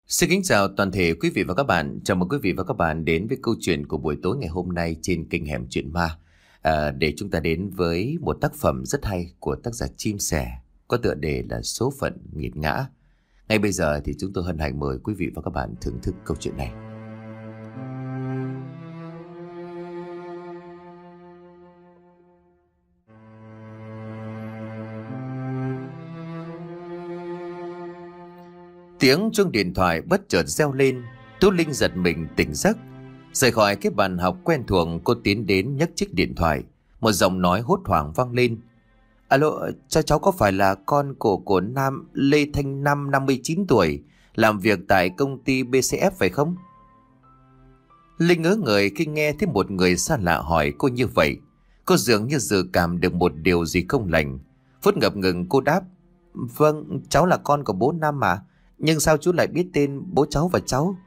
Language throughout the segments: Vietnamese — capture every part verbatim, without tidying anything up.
Xin kính chào toàn thể quý vị và các bạn. Chào mừng quý vị và các bạn đến với câu chuyện của buổi tối ngày hôm nay trên kênh Hẻm Chuyện Ma. À, để chúng ta đến với một tác phẩm rất hay của tác giả Chim Sẻ có tựa đề là Số Phận Nghiệt Ngã. Ngay bây giờ thì chúng tôi hân hạnh mời quý vị và các bạn thưởng thức câu chuyện này. Tiếng chuông điện thoại bất chợt reo lên. Tú Linh giật mình tỉnh giấc. Rời khỏi cái bàn học quen thuộc, cô tiến đến nhấc chiếc điện thoại. Một giọng nói hốt hoảng vang lên. Alo, cho cháu có phải là con của của Nam Lê Thanh Nam, năm mươi chín tuổi, làm việc tại công ty bê xê ép phải không? Linh ngớ người khi nghe thấy một người xa lạ hỏi cô như vậy. Cô dường như dự cảm được một điều gì không lành. Phút ngập ngừng cô đáp. Vâng, cháu là con của bố Nam mà. Nhưng sao chú lại biết tên bố cháu và cháu?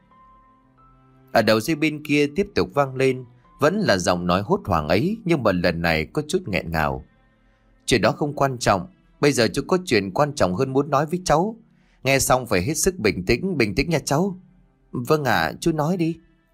Ở đầu dây bên kia tiếp tục vang lên. Vẫn là giọng nói hốt hoảng ấy, nhưng mà lần này có chút nghẹn ngào. Chuyện đó không quan trọng. Bây giờ chú có chuyện quan trọng hơn muốn nói với cháu. Nghe xong phải hết sức bình tĩnh, bình tĩnh nha cháu. Vâng ạ, chú nói đi.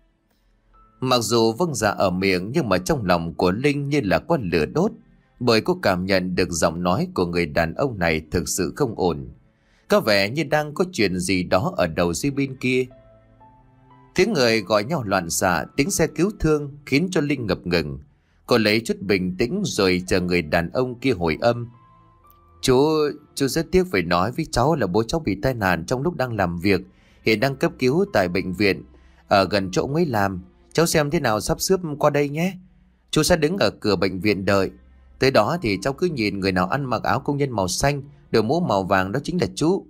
Mặc dù vâng dạ ở miệng, nhưng mà trong lòng của Linh như là có lửa đốt. Bởi cô cảm nhận được giọng nói của người đàn ông này thực sự không ổn. Có vẻ như đang có chuyện gì đó ở đầu dây bên kia. Tiếng người gọi nhau loạn xạ, tiếng xe cứu thương khiến cho Linh ngập ngừng. Cô lấy chút bình tĩnh rồi chờ người đàn ông kia hồi âm. Chú, chú rất tiếc phải nói với cháu là bố cháu bị tai nạn trong lúc đang làm việc. Hiện đang cấp cứu tại bệnh viện ở gần chỗ ông ấy làm. Cháu xem thế nào sắp xếp qua đây nhé. Chú sẽ đứng ở cửa bệnh viện đợi. Tới đó thì cháu cứ nhìn người nào ăn mặc áo công nhân màu xanh, đội mũ màu vàng đó chính là chú.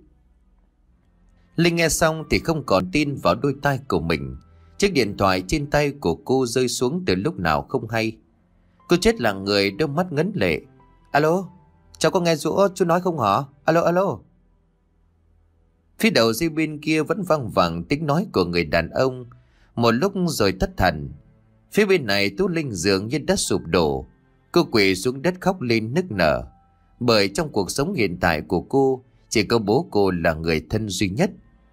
Linh nghe xong thì không còn tin vào đôi tai của mình. Chiếc điện thoại trên tay của cô rơi xuống từ lúc nào không hay. Cô chết là người, đôi mắt ngấn lệ. Alo, cháu có nghe rõ chú nói không hả? Alo, alo. Phía đầu dây bên kia vẫn vang vẳng tiếng nói của người đàn ông. Một lúc rồi thất thần. Phía bên này Tú Linh dường như đất sụp đổ. Cô quỳ xuống đất khóc lên nức nở. Bởi trong cuộc sống hiện tại của cô, chỉ có bố cô là người thân duy nhất.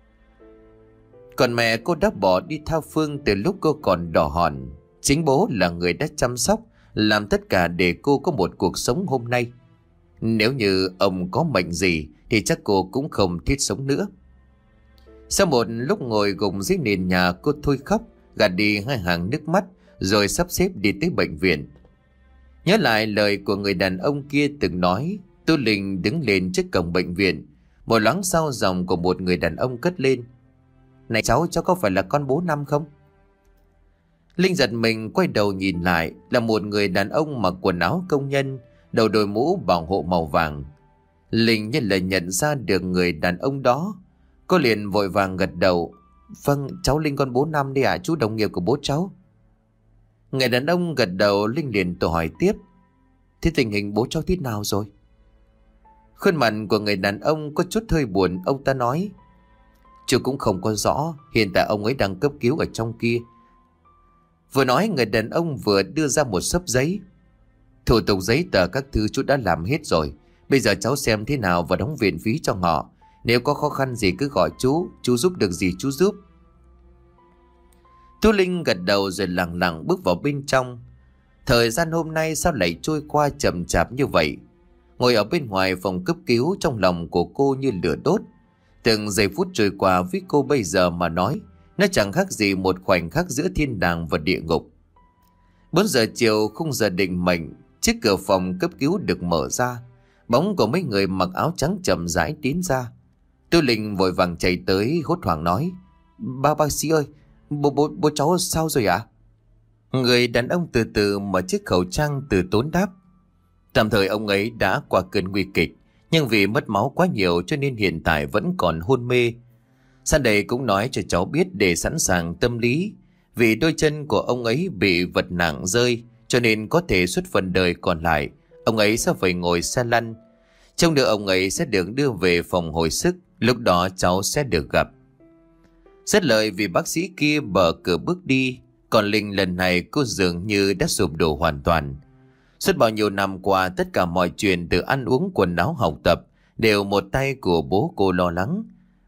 Còn mẹ cô đã bỏ đi tha phương từ lúc cô còn đỏ hòn. Chính bố là người đã chăm sóc, làm tất cả để cô có một cuộc sống hôm nay. Nếu như ông có mệnh gì thì chắc cô cũng không thiết sống nữa. Sau một lúc ngồi gục dưới nền nhà, cô thôi khóc, gạt đi hai hàng nước mắt, rồi sắp xếp đi tới bệnh viện. Nhớ lại lời của người đàn ông kia từng nói, Tú Linh đứng lên trước cổng bệnh viện. Một loáng sau giọng của một người đàn ông cất lên. Này cháu, cháu có phải là con bố Năm không? Linh giật mình quay đầu nhìn lại, là một người đàn ông mặc quần áo công nhân, đầu đội mũ bảo hộ màu vàng. Linh như là nhận ra được người đàn ông đó. Cô liền vội vàng gật đầu. Vâng, cháu Linh con bố Năm đi ạ, chú đồng nghiệp của bố cháu. Người đàn ông gật đầu. Linh liền tự hỏi tiếp. Thế tình hình bố cháu thế nào rồi? Khuôn mặt của người đàn ông có chút hơi buồn. Ông ta nói. Chú cũng không có rõ. Hiện tại ông ấy đang cấp cứu ở trong kia. Vừa nói người đàn ông vừa đưa ra một xấp giấy. Thủ tục giấy tờ các thứ chú đã làm hết rồi. Bây giờ cháu xem thế nào và đóng viện phí cho họ. Nếu có khó khăn gì cứ gọi chú. Chú giúp được gì chú giúp. Tú Linh gật đầu rồi lặng lặng bước vào bên trong. Thời gian hôm nay sao lại trôi qua chậm chạp như vậy. Ngồi ở bên ngoài phòng cấp cứu, trong lòng của cô như lửa đốt. Từng giây phút trôi qua với cô bây giờ mà nói, nó chẳng khác gì một khoảnh khắc giữa thiên đàng và địa ngục. Bốn giờ chiều, khung giờ định mệnh, chiếc cửa phòng cấp cứu được mở ra. Bóng của mấy người mặc áo trắng chậm rãi tiến ra. Tú Linh vội vàng chạy tới hốt hoảng nói. Ba bác sĩ ơi, bố, bố, bố cháu sao rồi ạ? Người đàn ông từ từ mở chiếc khẩu trang từ tốn đáp. Tạm thời ông ấy đã qua cơn nguy kịch, nhưng vì mất máu quá nhiều cho nên hiện tại vẫn còn hôn mê. Sang đây cũng nói cho cháu biết để sẵn sàng tâm lý. Vì đôi chân của ông ấy bị vật nặng rơi, cho nên có thể suốt phần đời còn lại ông ấy sẽ phải ngồi xe lăn. Trông nữa ông ấy sẽ được đưa về phòng hồi sức. Lúc đó cháu sẽ được gặp. Rất lời vì bác sĩ kia mở cửa bước đi. Còn Linh lần này cô dường như đã sụp đổ hoàn toàn. Suốt bao nhiêu năm qua, tất cả mọi chuyện từ ăn uống, quần áo, học tập đều một tay của bố cô lo lắng.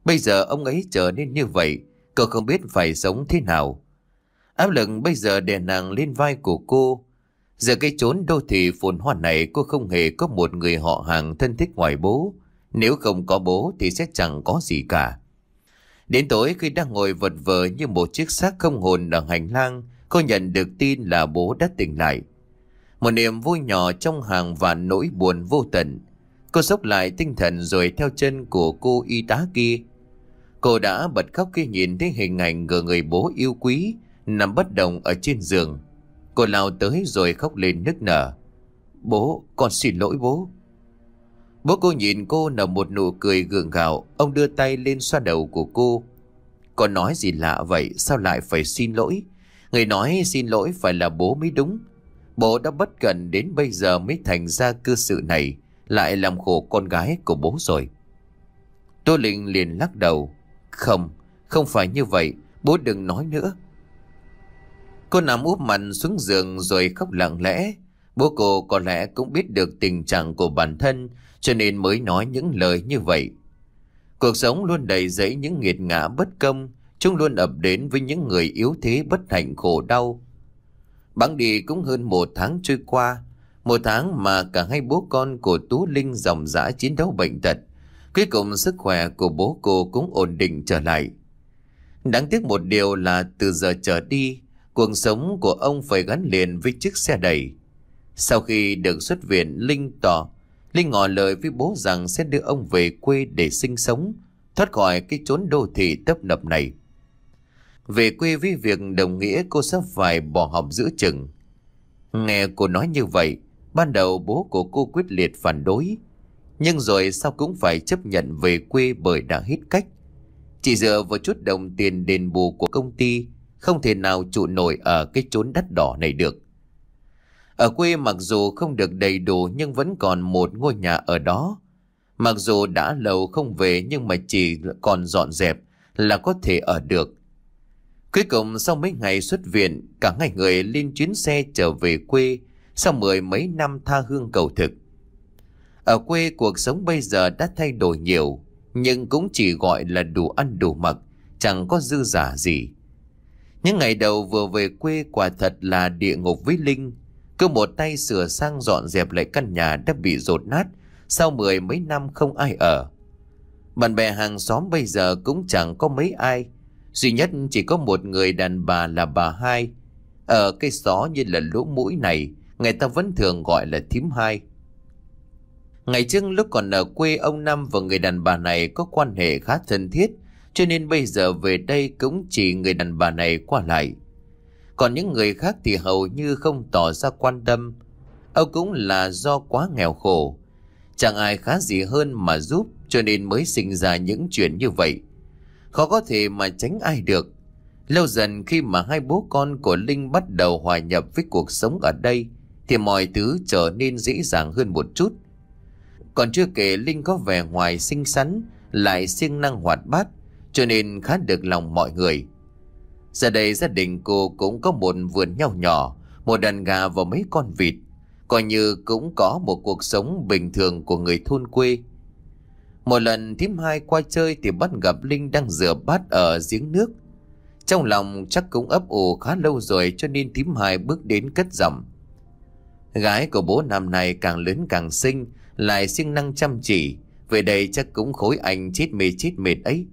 Bây giờ ông ấy trở nên như vậy, cô không biết phải sống thế nào. Áp lực bây giờ đè nặng lên vai của cô. Giờ cái chốn đô thị phồn hoa này cô không hề có một người họ hàng thân thích ngoài bố. Nếu không có bố thì sẽ chẳng có gì cả. Đến tối khi đang ngồi vật vờ như một chiếc xác không hồn ở hành lang, cô nhận được tin là bố đã tỉnh lại. Một niềm vui nhỏ trong hàng vạn nỗi buồn vô tận. Cô xốc lại tinh thần rồi theo chân của cô y tá kia. Cô đã bật khóc khi nhìn thấy hình ảnh của người bố yêu quý nằm bất động ở trên giường. Cô lao tới rồi khóc lên nức nở. Bố, con xin lỗi bố. Bố cô nhìn cô nở một nụ cười gượng gạo. Ông đưa tay lên xoa đầu của cô. Con nói gì lạ vậy, sao lại phải xin lỗi? Người nói xin lỗi phải là bố mới đúng. Bố đã bất cẩn đến bây giờ mới thành ra cơ sự này, lại làm khổ con gái của bố rồi. Tô Linh liền lắc đầu. Không, không phải như vậy, bố đừng nói nữa. Cô nằm úp mặt xuống giường rồi khóc lặng lẽ. Bố cô có lẽ cũng biết được tình trạng của bản thân, cho nên mới nói những lời như vậy. Cuộc sống luôn đầy rẫy những nghiệt ngã bất công, chúng luôn ập đến với những người yếu thế bất hạnh khổ đau. Bẵng đi cũng hơn một tháng trôi qua, một tháng mà cả hai bố con của Tú Linh dòng dã chiến đấu bệnh tật. Cuối cùng sức khỏe của bố cô cũng ổn định trở lại. Đáng tiếc một điều là từ giờ trở đi, cuộc sống của ông phải gắn liền với chiếc xe đẩy. Sau khi được xuất viện, Linh tỏ Linh ngỏ lời với bố rằng sẽ đưa ông về quê để sinh sống, thoát khỏi cái chốn đô thị tấp nập này. Về quê với việc đồng nghĩa cô sắp phải bỏ học giữa chừng. Nghe cô nói như vậy, ban đầu bố của cô quyết liệt phản đối, nhưng rồi sau cũng phải chấp nhận về quê bởi đã hết cách. Chỉ dựa vào chút đồng tiền đền bù của công ty, không thể nào trụ nổi ở cái chốn đắt đỏ này được. Ở quê mặc dù không được đầy đủ nhưng vẫn còn một ngôi nhà ở đó. Mặc dù đã lâu không về nhưng mà chỉ còn dọn dẹp là có thể ở được. Cuối cùng sau mấy ngày xuất viện, cả hai người lên chuyến xe trở về quê sau mười mấy năm tha hương cầu thực. Ở quê cuộc sống bây giờ đã thay đổi nhiều, nhưng cũng chỉ gọi là đủ ăn đủ mặc, chẳng có dư giả gì. Những ngày đầu vừa về quê quả thật là địa ngục với Linh. Cứ một tay sửa sang dọn dẹp lại căn nhà đã bị dột nát sau mười mấy năm không ai ở. Bạn bè hàng xóm bây giờ cũng chẳng có mấy ai. Duy nhất chỉ có một người đàn bà là bà Hai. Ở cái xó như là lỗ mũi này, người ta vẫn thường gọi là thím Hai. Ngày trước lúc còn ở quê, ông Năm và người đàn bà này có quan hệ khá thân thiết, cho nên bây giờ về đây cũng chỉ người đàn bà này qua lại. Còn những người khác thì hầu như không tỏ ra quan tâm. Ông cũng là do quá nghèo khổ, chẳng ai khá gì hơn mà giúp, cho nên mới sinh ra những chuyện như vậy. Khó có thể mà tránh ai được. Lâu dần khi mà hai bố con của Linh bắt đầu hòa nhập với cuộc sống ở đây, thì mọi thứ trở nên dễ dàng hơn một chút. Còn chưa kể Linh có vẻ ngoài xinh xắn, lại siêng năng hoạt bát, cho nên khá được lòng mọi người. Giờ đây gia đình cô cũng có một vườn nho nhỏ, một đàn gà và mấy con vịt, coi như cũng có một cuộc sống bình thường của người thôn quê. Một lần thím Hai qua chơi thì bắt gặp Linh đang rửa bát ở giếng nước. Trong lòng chắc cũng ấp ủ khá lâu rồi, cho nên thím Hai bước đến cất giọng: Gái của bố năm nay càng lớn càng xinh, lại siêng năng chăm chỉ, về đây chắc cũng khối anh chết mê chết mệt ấy.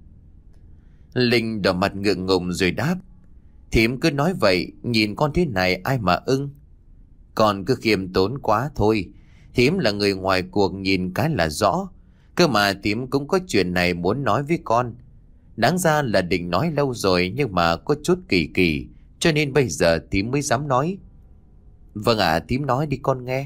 Linh đỏ mặt ngượng ngùng rồi đáp: Thím cứ nói vậy, nhìn con thế này ai mà ưng. Con cứ khiêm tốn quá thôi, thím là người ngoài cuộc nhìn cái là rõ. Cơ mà thím cũng có chuyện này muốn nói với con. Đáng ra là định nói lâu rồi, nhưng mà có chút kỳ kỳ, cho nên bây giờ thím mới dám nói. Vâng ạ, à, thím nói đi con nghe.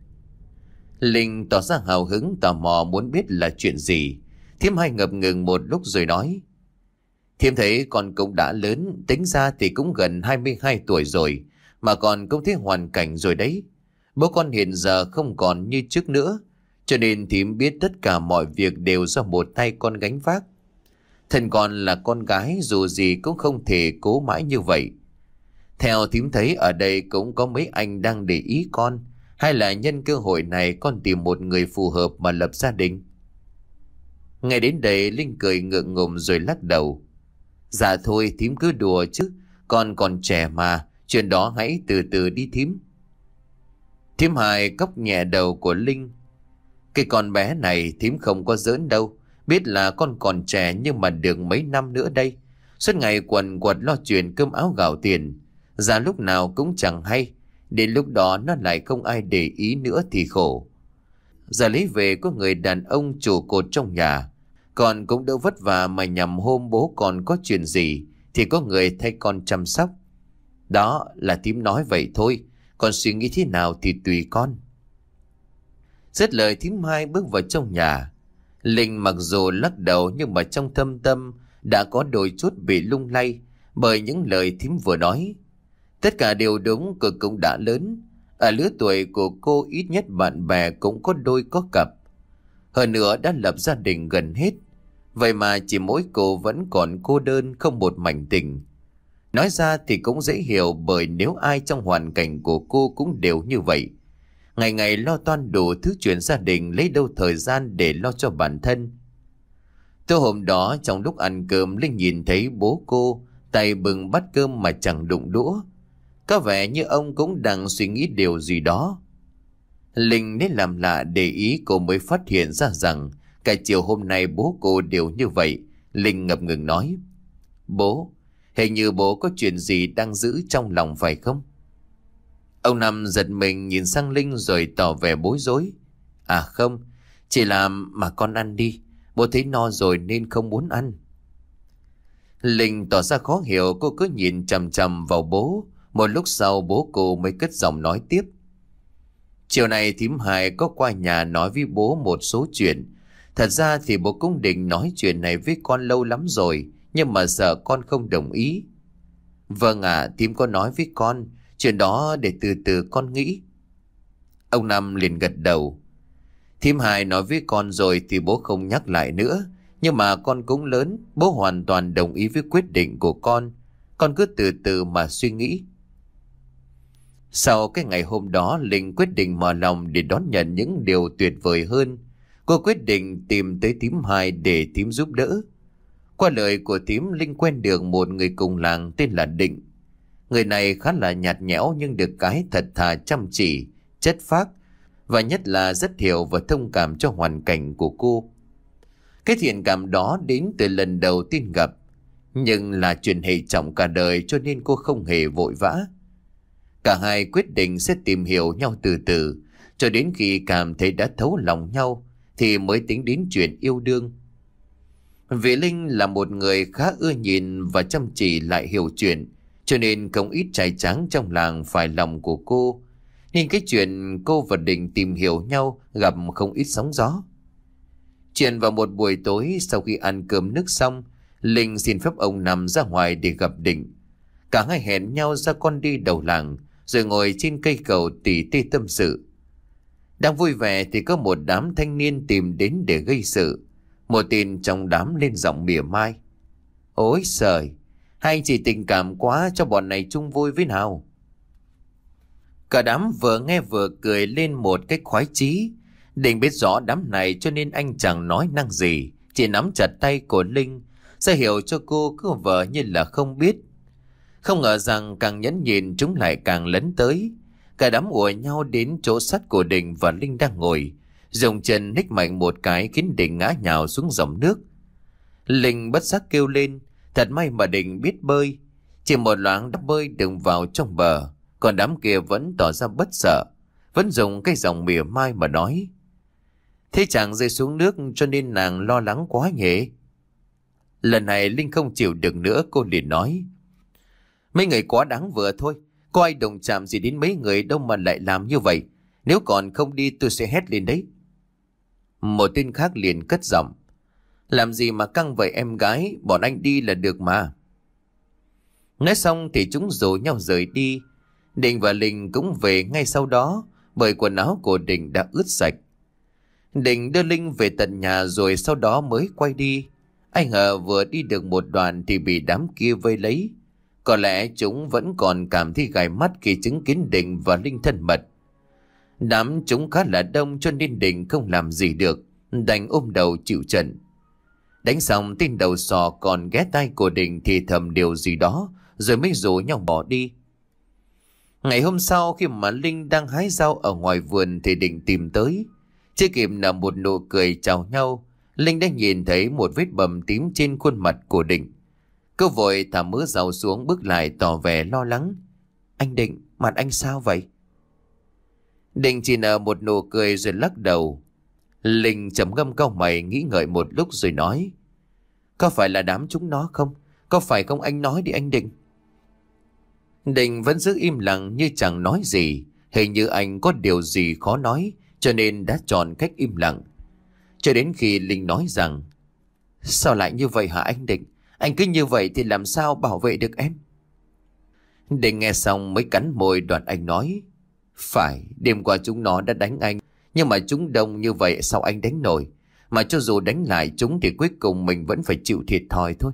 Linh tỏ ra hào hứng tò mò muốn biết là chuyện gì. Thím Hai ngập ngừng một lúc rồi nói: Thím thấy con cũng đã lớn, tính ra thì cũng gần hai mươi hai tuổi rồi, mà còn cũng thấy hoàn cảnh rồi đấy. Bố con hiện giờ không còn như trước nữa, cho nên thím biết tất cả mọi việc đều do một tay con gánh vác. Thân con là con gái, dù gì cũng không thể cố mãi như vậy. Theo thím thấy ở đây cũng có mấy anh đang để ý con, hay là nhân cơ hội này con tìm một người phù hợp mà lập gia đình? Nghe đến đây Linh cười ngượng ngùng rồi lắc đầu. Dạ thôi thím cứ đùa chứ, con còn trẻ mà, chuyện đó hãy từ từ đi thím. Thím Hai cốc nhẹ đầu của Linh. Cái con bé này thím không có giỡn đâu, biết là con còn trẻ nhưng mà được mấy năm nữa đây. Suốt ngày quần quật lo chuyện cơm áo gạo tiền, ra lúc nào cũng chẳng hay, đến lúc đó nó lại không ai để ý nữa thì khổ. Giờ lấy về có người đàn ông trụ cột trong nhà, con cũng đỡ vất vả mà nhằm hôm bố con có chuyện gì thì có người thay con chăm sóc. Đó là thím nói vậy thôi, còn suy nghĩ thế nào thì tùy con. Dứt lời thím Hai bước vào trong nhà. Linh mặc dù lắc đầu nhưng mà trong thâm tâm đã có đôi chút bị lung lay bởi những lời thím vừa nói. Tất cả đều đúng, cô cũng đã lớn. Ở lứa tuổi của cô ít nhất bạn bè cũng có đôi có cặp. Hơn nữa đã lập gia đình gần hết. Vậy mà chỉ mỗi cô vẫn còn cô đơn không một mảnh tình. Nói ra thì cũng dễ hiểu bởi nếu ai trong hoàn cảnh của cô cũng đều như vậy. Ngày ngày lo toan đủ thứ chuyện gia đình, lấy đâu thời gian để lo cho bản thân. Tối hôm đó trong lúc ăn cơm, Linh nhìn thấy bố cô tay bưng bát cơm mà chẳng đụng đũa. Có vẻ như ông cũng đang suy nghĩ điều gì đó. Linh nên làm lạ để ý cô mới phát hiện ra rằng cả chiều hôm nay bố cô đều như vậy. Linh ngập ngừng nói: Bố, hình như bố có chuyện gì đang giữ trong lòng phải không? Ông Năm giật mình nhìn sang Linh rồi tỏ vẻ bối rối. À không, chỉ là mà con ăn đi, bố thấy no rồi nên không muốn ăn. Linh tỏ ra khó hiểu, cô cứ nhìn chằm chằm vào bố. Một lúc sau bố cô mới cất giọng nói tiếp: Chiều nay thím Hai có qua nhà nói với bố một số chuyện. Thật ra thì bố cũng định nói chuyện này với con lâu lắm rồi, nhưng mà sợ con không đồng ý. Vâng ạ, à, thím có nói với con, chuyện đó để từ từ con nghĩ. Ông Năm liền gật đầu. Thím Hai nói với con rồi thì bố không nhắc lại nữa. Nhưng mà con cũng lớn, bố hoàn toàn đồng ý với quyết định của con. Con cứ từ từ mà suy nghĩ. Sau cái ngày hôm đó, Linh quyết định mở lòng để đón nhận những điều tuyệt vời hơn. Cô quyết định tìm tới thím Hai để thím giúp đỡ. Qua lời của thím, Linh quen được một người cùng làng tên là Định. Người này khá là nhạt nhẽo nhưng được cái thật thà, chăm chỉ, chất phác và nhất là rất hiểu và thông cảm cho hoàn cảnh của cô. Cái thiện cảm đó đến từ lần đầu tiên gặp, nhưng là chuyện hệ trọng cả đời cho nên cô không hề vội vã. Cả hai quyết định sẽ tìm hiểu nhau từ từ, cho đến khi cảm thấy đã thấu lòng nhau thì mới tính đến chuyện yêu đương. Vì Linh là một người khá ưa nhìn và chăm chỉ lại hiểu chuyện, cho nên không ít trai tráng trong làng phải lòng của cô. Nên cái chuyện cô và Định tìm hiểu nhau gặp không ít sóng gió. Chuyện vào một buổi tối sau khi ăn cơm nước xong, Linh xin phép ông Năm ra ngoài để gặp Định. Cả hai hẹn nhau ra con đi đầu làng, rồi ngồi trên cây cầu tỉ tê tâm sự. Đang vui vẻ thì có một đám thanh niên tìm đến để gây sự. Một tên trong đám lên giọng mỉa mai: Ôi trời, hai anh chị tình cảm quá, cho bọn này chung vui với nào. Cả đám vừa nghe vừa cười lên một cách khoái chí. Định biết rõ đám này cho nên anh chẳng nói năng gì, chỉ nắm chặt tay của Linh, ra hiệu cho cô cứ vờ như là không biết. Không ngờ rằng càng nhẫn nhịn chúng lại càng lấn tới. Cả đám ùa nhau đến chỗ sắt của Định và Linh đang ngồi, dùng chân hích mạnh một cái khiến Định ngã nhào xuống dòng nước. Linh bất giác kêu lên, thật may mà Định biết bơi. Chỉ một loáng đã bơi được vào trong bờ, còn đám kia vẫn tỏ ra bất sợ, vẫn dùng cái giọng mỉa mai mà nói: Thế chàng rơi xuống nước cho nên nàng lo lắng quá nhỉ? Lần này Linh không chịu được nữa, cô liền nói: Mấy người quá đáng vừa thôi, có ai đồng chạm gì đến mấy người đâu mà lại làm như vậy. Nếu còn không đi tôi sẽ hét lên đấy. Một tên khác liền cất giọng: Làm gì mà căng vậy em gái, bọn anh đi là được mà. Nói xong thì chúng rủ nhau rời đi. Định và Linh cũng về ngay sau đó, bởi quần áo của Định đã ướt sạch. Định đưa Linh về tận nhà rồi sau đó mới quay đi. Anh Hờ vừa đi được một đoạn thì bị đám kia vây lấy. Có lẽ chúng vẫn còn cảm thấy gai mắt khi chứng kiến Định và Linh thân mật. Đám chúng khá là đông cho nên Định không làm gì được, đành ôm đầu chịu trận. Đánh xong tên đầu sò còn ghé tai của Định thì thầm điều gì đó, rồi mới rủ nhau bỏ đi. Ngày hôm sau khi mà Linh đang hái rau ở ngoài vườn thì Định tìm tới. Chưa kịp nở một nụ cười chào nhau, Linh đã nhìn thấy một vết bầm tím trên khuôn mặt của Định. Cô vội thả mớ rau xuống bước lại tỏ vẻ lo lắng. Anh Định, mặt anh sao vậy? Định chỉ nở một nụ cười rồi lắc đầu. Linh trầm ngâm cau mày nghĩ ngợi một lúc rồi nói. Có phải là đám chúng nó không? Có phải không anh nói đi anh Định? Định vẫn giữ im lặng như chẳng nói gì. Hình như anh có điều gì khó nói cho nên đã chọn cách im lặng. Cho đến khi Linh nói rằng. Sao lại như vậy hả anh Định? Anh cứ như vậy thì làm sao bảo vệ được em? Định nghe xong mới cắn môi, đoạn anh nói. Phải, đêm qua chúng nó đã đánh anh. Nhưng mà chúng đông như vậy sao anh đánh nổi? Mà cho dù đánh lại chúng thì cuối cùng mình vẫn phải chịu thiệt thòi thôi.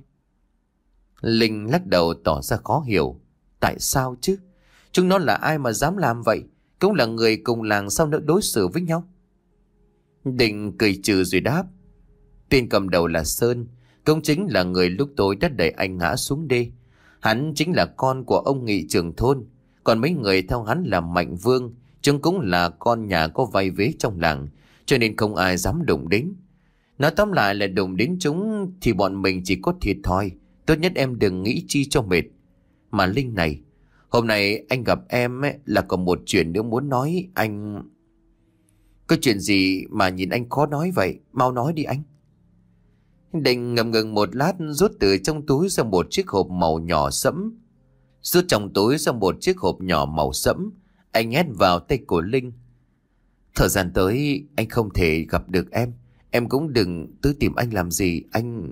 Linh lắc đầu tỏ ra khó hiểu. Tại sao chứ? Chúng nó là ai mà dám làm vậy? Cũng là người cùng làng, sao nỡ đối xử với nhau? Định cười trừ rồi đáp. Tên cầm đầu là Sơn, cũng chính là người lúc tối đã đẩy anh ngã xuống đê. Hắn chính là con của ông nghị trưởng thôn. Còn mấy người theo hắn là Mạnh Vương, chúng cũng là con nhà có vai vế trong làng, cho nên không ai dám đụng đến. Nói tóm lại là đụng đến chúng thì bọn mình chỉ có thiệt thòi. Tốt nhất em đừng nghĩ chi cho mệt. Mà Linh này, hôm nay anh gặp em ấy, là còn một chuyện nữa muốn nói anh. Có chuyện gì mà nhìn anh khó nói vậy? Mau nói đi anh. Định ngập ngừng một lát, rút từ trong túi ra một chiếc hộp màu nhỏ sẫm. Rút trong túi ra một chiếc hộp nhỏ màu sẫm. Anh nhét vào tay của Linh. Thời gian tới anh không thể gặp được em. Em cũng đừng tới tìm anh làm gì anh.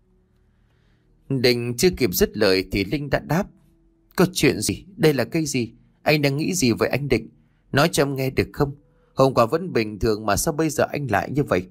Định chưa kịp dứt lời thì Linh đã đáp. Có chuyện gì? Đây là cái gì? Anh đang nghĩ gì vậy anh Định? Nói cho em nghe được không? Hôm qua vẫn bình thường mà sao bây giờ anh lại như vậy?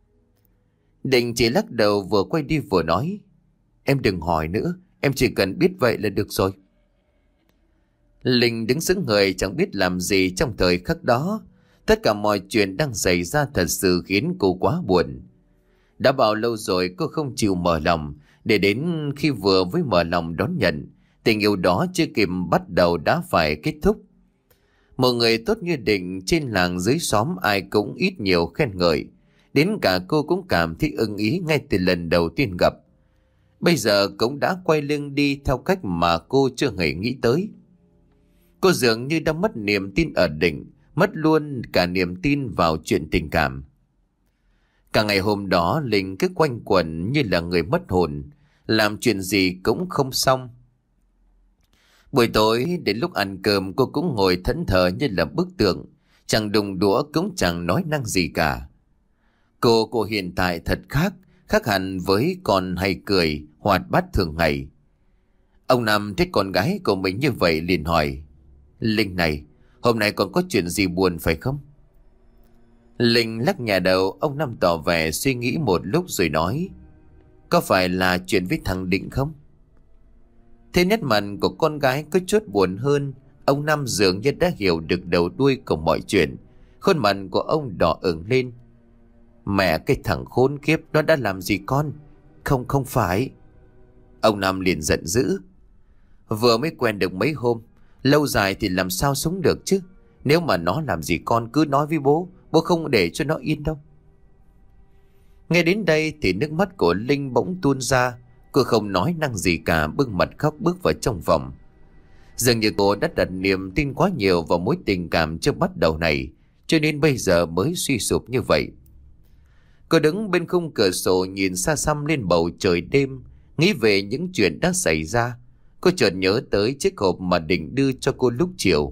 Định chỉ lắc đầu, vừa quay đi vừa nói. Em đừng hỏi nữa. Em chỉ cần biết vậy là được rồi. Linh đứng sững người chẳng biết làm gì trong thời khắc đó. Tất cả mọi chuyện đang xảy ra thật sự khiến cô quá buồn. Đã bao lâu rồi cô không chịu mở lòng, để đến khi vừa với mở lòng đón nhận, tình yêu đó chưa kịp bắt đầu đã phải kết thúc. Một người tốt như Định trên làng dưới xóm ai cũng ít nhiều khen ngợi. Đến cả cô cũng cảm thấy ưng ý ngay từ lần đầu tiên gặp. Bây giờ cũng đã quay lưng đi theo cách mà cô chưa hề nghĩ tới. Cô dường như đã mất niềm tin ở Định, mất luôn cả niềm tin vào chuyện tình cảm. Cả ngày hôm đó Linh cứ quanh quẩn như là người mất hồn, làm chuyện gì cũng không xong. Buổi tối đến lúc ăn cơm cô cũng ngồi thẫn thờ như là bức tượng, chẳng đụng đũa cũng chẳng nói năng gì cả. Cô cô hiện tại thật khác, khác hẳn với con hay cười, hoạt bát thường ngày. Ông Năm thấy con gái của mình như vậy liền hỏi. Linh này, hôm nay còn có chuyện gì buồn phải không? Linh lắc nhà đầu. Ông Năm tỏ vẻ suy nghĩ một lúc rồi nói. Có phải là chuyện với thằng Định không? Thế nét mặt của con gái có chút buồn hơn. Ông Năm dường như đã hiểu được đầu đuôi của mọi chuyện. Khuôn mặt của ông đỏ ửng lên. Mẹ, cái thằng khốn kiếp nó đã làm gì con? Không không phải. Ông Năm liền giận dữ. Vừa mới quen được mấy hôm, lâu dài thì làm sao sống được chứ? Nếu mà nó làm gì con cứ nói với bố, bố không để cho nó yên đâu. Nghe đến đây thì nước mắt của Linh bỗng tuôn ra. Cô không nói năng gì cả, bưng mặt khóc bước vào trong phòng. Dường như cô đã đặt niềm tin quá nhiều vào mối tình cảm chưa bắt đầu này, cho nên bây giờ mới suy sụp như vậy. Cô đứng bên khung cửa sổ nhìn xa xăm lên bầu trời đêm, nghĩ về những chuyện đã xảy ra. Cô chợt nhớ tới chiếc hộp mà Định đưa cho cô lúc chiều.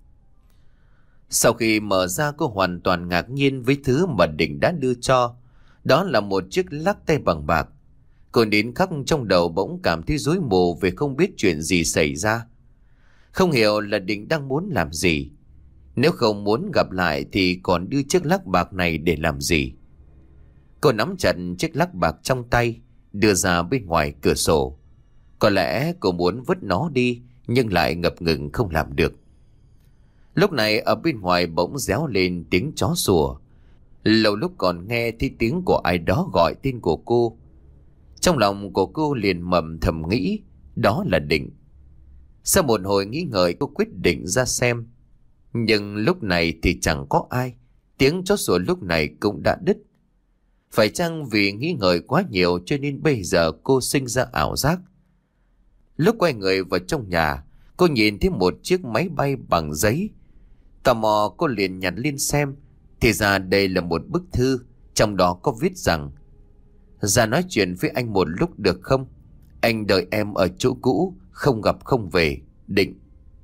Sau khi mở ra cô hoàn toàn ngạc nhiên với thứ mà Định đã đưa cho. Đó là một chiếc lắc tay bằng bạc. Cô đến khắc trong đầu bỗng cảm thấy rối mù về không biết chuyện gì xảy ra. Không hiểu là Định đang muốn làm gì. Nếu không muốn gặp lại thì còn đưa chiếc lắc bạc này để làm gì? Cô nắm chặt chiếc lắc bạc trong tay, đưa ra bên ngoài cửa sổ. Có lẽ cô muốn vứt nó đi, nhưng lại ngập ngừng không làm được. Lúc này ở bên ngoài bỗng réo lên tiếng chó sủa. Lâu lúc còn nghe thấy tiếng của ai đó gọi tên của cô. Trong lòng của cô liền mầm thầm nghĩ đó là Định. Sau một hồi nghĩ ngợi, cô quyết định ra xem. Nhưng lúc này thì chẳng có ai. Tiếng chó sủa lúc này cũng đã đứt. Phải chăng vì nghĩ ngợi quá nhiều cho nên bây giờ cô sinh ra ảo giác? Lúc quay người vào trong nhà, cô nhìn thấy một chiếc máy bay bằng giấy. Tò mò cô liền nhặt lên xem. Thì ra đây là một bức thư. Trong đó có viết rằng: ra nói chuyện với anh một lúc được không? Anh đợi em ở chỗ cũ, không gặp không về. Định.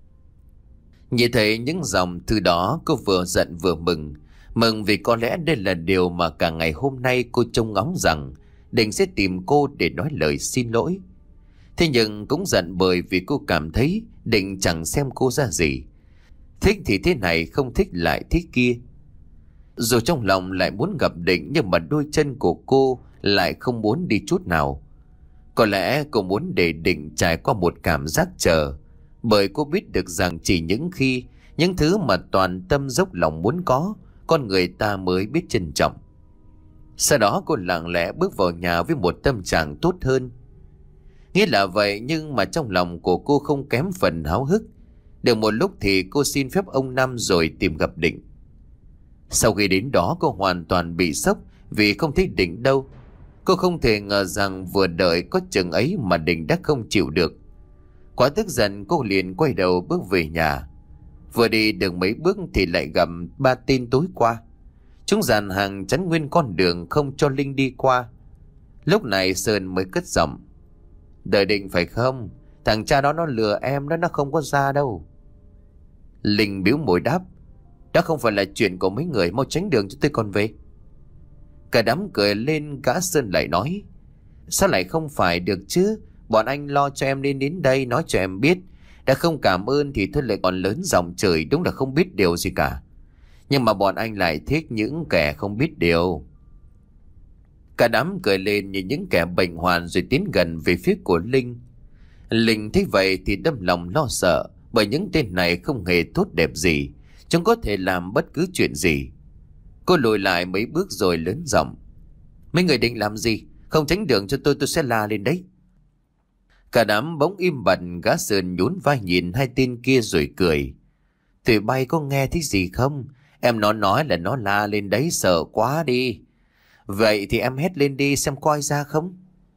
Nhìn thấy những dòng thư đó, cô vừa giận vừa mừng. Mừng vì có lẽ đây là điều mà cả ngày hôm nay cô trông ngóng rằng Định sẽ tìm cô để nói lời xin lỗi. Thế nhưng cũng giận bởi vì cô cảm thấy Định chẳng xem cô ra gì. Thích thì thế này, không thích lại thế kia. Dù trong lòng lại muốn gặp Định, nhưng mà đôi chân của cô lại không muốn đi chút nào. Có lẽ cô muốn để Định trải qua một cảm giác chờ, bởi cô biết được rằng chỉ những khi những thứ mà toàn tâm dốc lòng muốn có, con người ta mới biết trân trọng. Sau đó cô lặng lẽ bước vào nhà với một tâm trạng tốt hơn. Nghĩ là vậy, nhưng mà trong lòng của cô không kém phần háo hức. Được một lúc thì cô xin phép ông Năm rồi tìm gặp Định. Sau khi đến đó, cô hoàn toàn bị sốc vì không thấy Định đâu. Cô không thể ngờ rằng vừa đợi có chừng ấy mà Định đã không chịu được. Quá tức giận, cô liền quay đầu bước về nhà. Vừa đi được mấy bước thì lại gặp ba tên tối qua. Chúng dàn hàng chắn nguyên con đường không cho Linh đi qua. Lúc này Sơn mới cất giọng: đợi Định phải không? Thằng cha đó nó lừa em đó, nó không có ra đâu. Linh bĩu môi đáp: đó không phải là chuyện của mấy người, mau tránh đường cho tôi còn về. Cả đám cười lên, gã Sơn lại nói: sao lại không phải được chứ? Bọn anh lo cho em nên đến đây nói cho em biết. Đã không cảm ơn thì thôi lại còn lớn giọng chửi, đúng là không biết điều gì cả. Nhưng mà bọn anh lại thích những kẻ không biết điều. Cả đám cười lên như những kẻ bệnh hoạn rồi tiến gần về phía của Linh. Linh thấy vậy thì đâm lòng lo sợ, bởi những tên này không hề tốt đẹp gì. Chúng có thể làm bất cứ chuyện gì. Cô lùi lại mấy bước rồi lớn giọng: mấy người định làm gì? Không tránh đường cho tôi, tôi sẽ la lên đấy. Cả đám bỗng im bặt, gã Sơn nhún vai nhìn hai tên kia rồi cười: tụi bay có nghe thấy gì không? Em nó nói là nó la lên đấy, sợ quá đi. Vậy thì em hét lên đi xem coi ra không.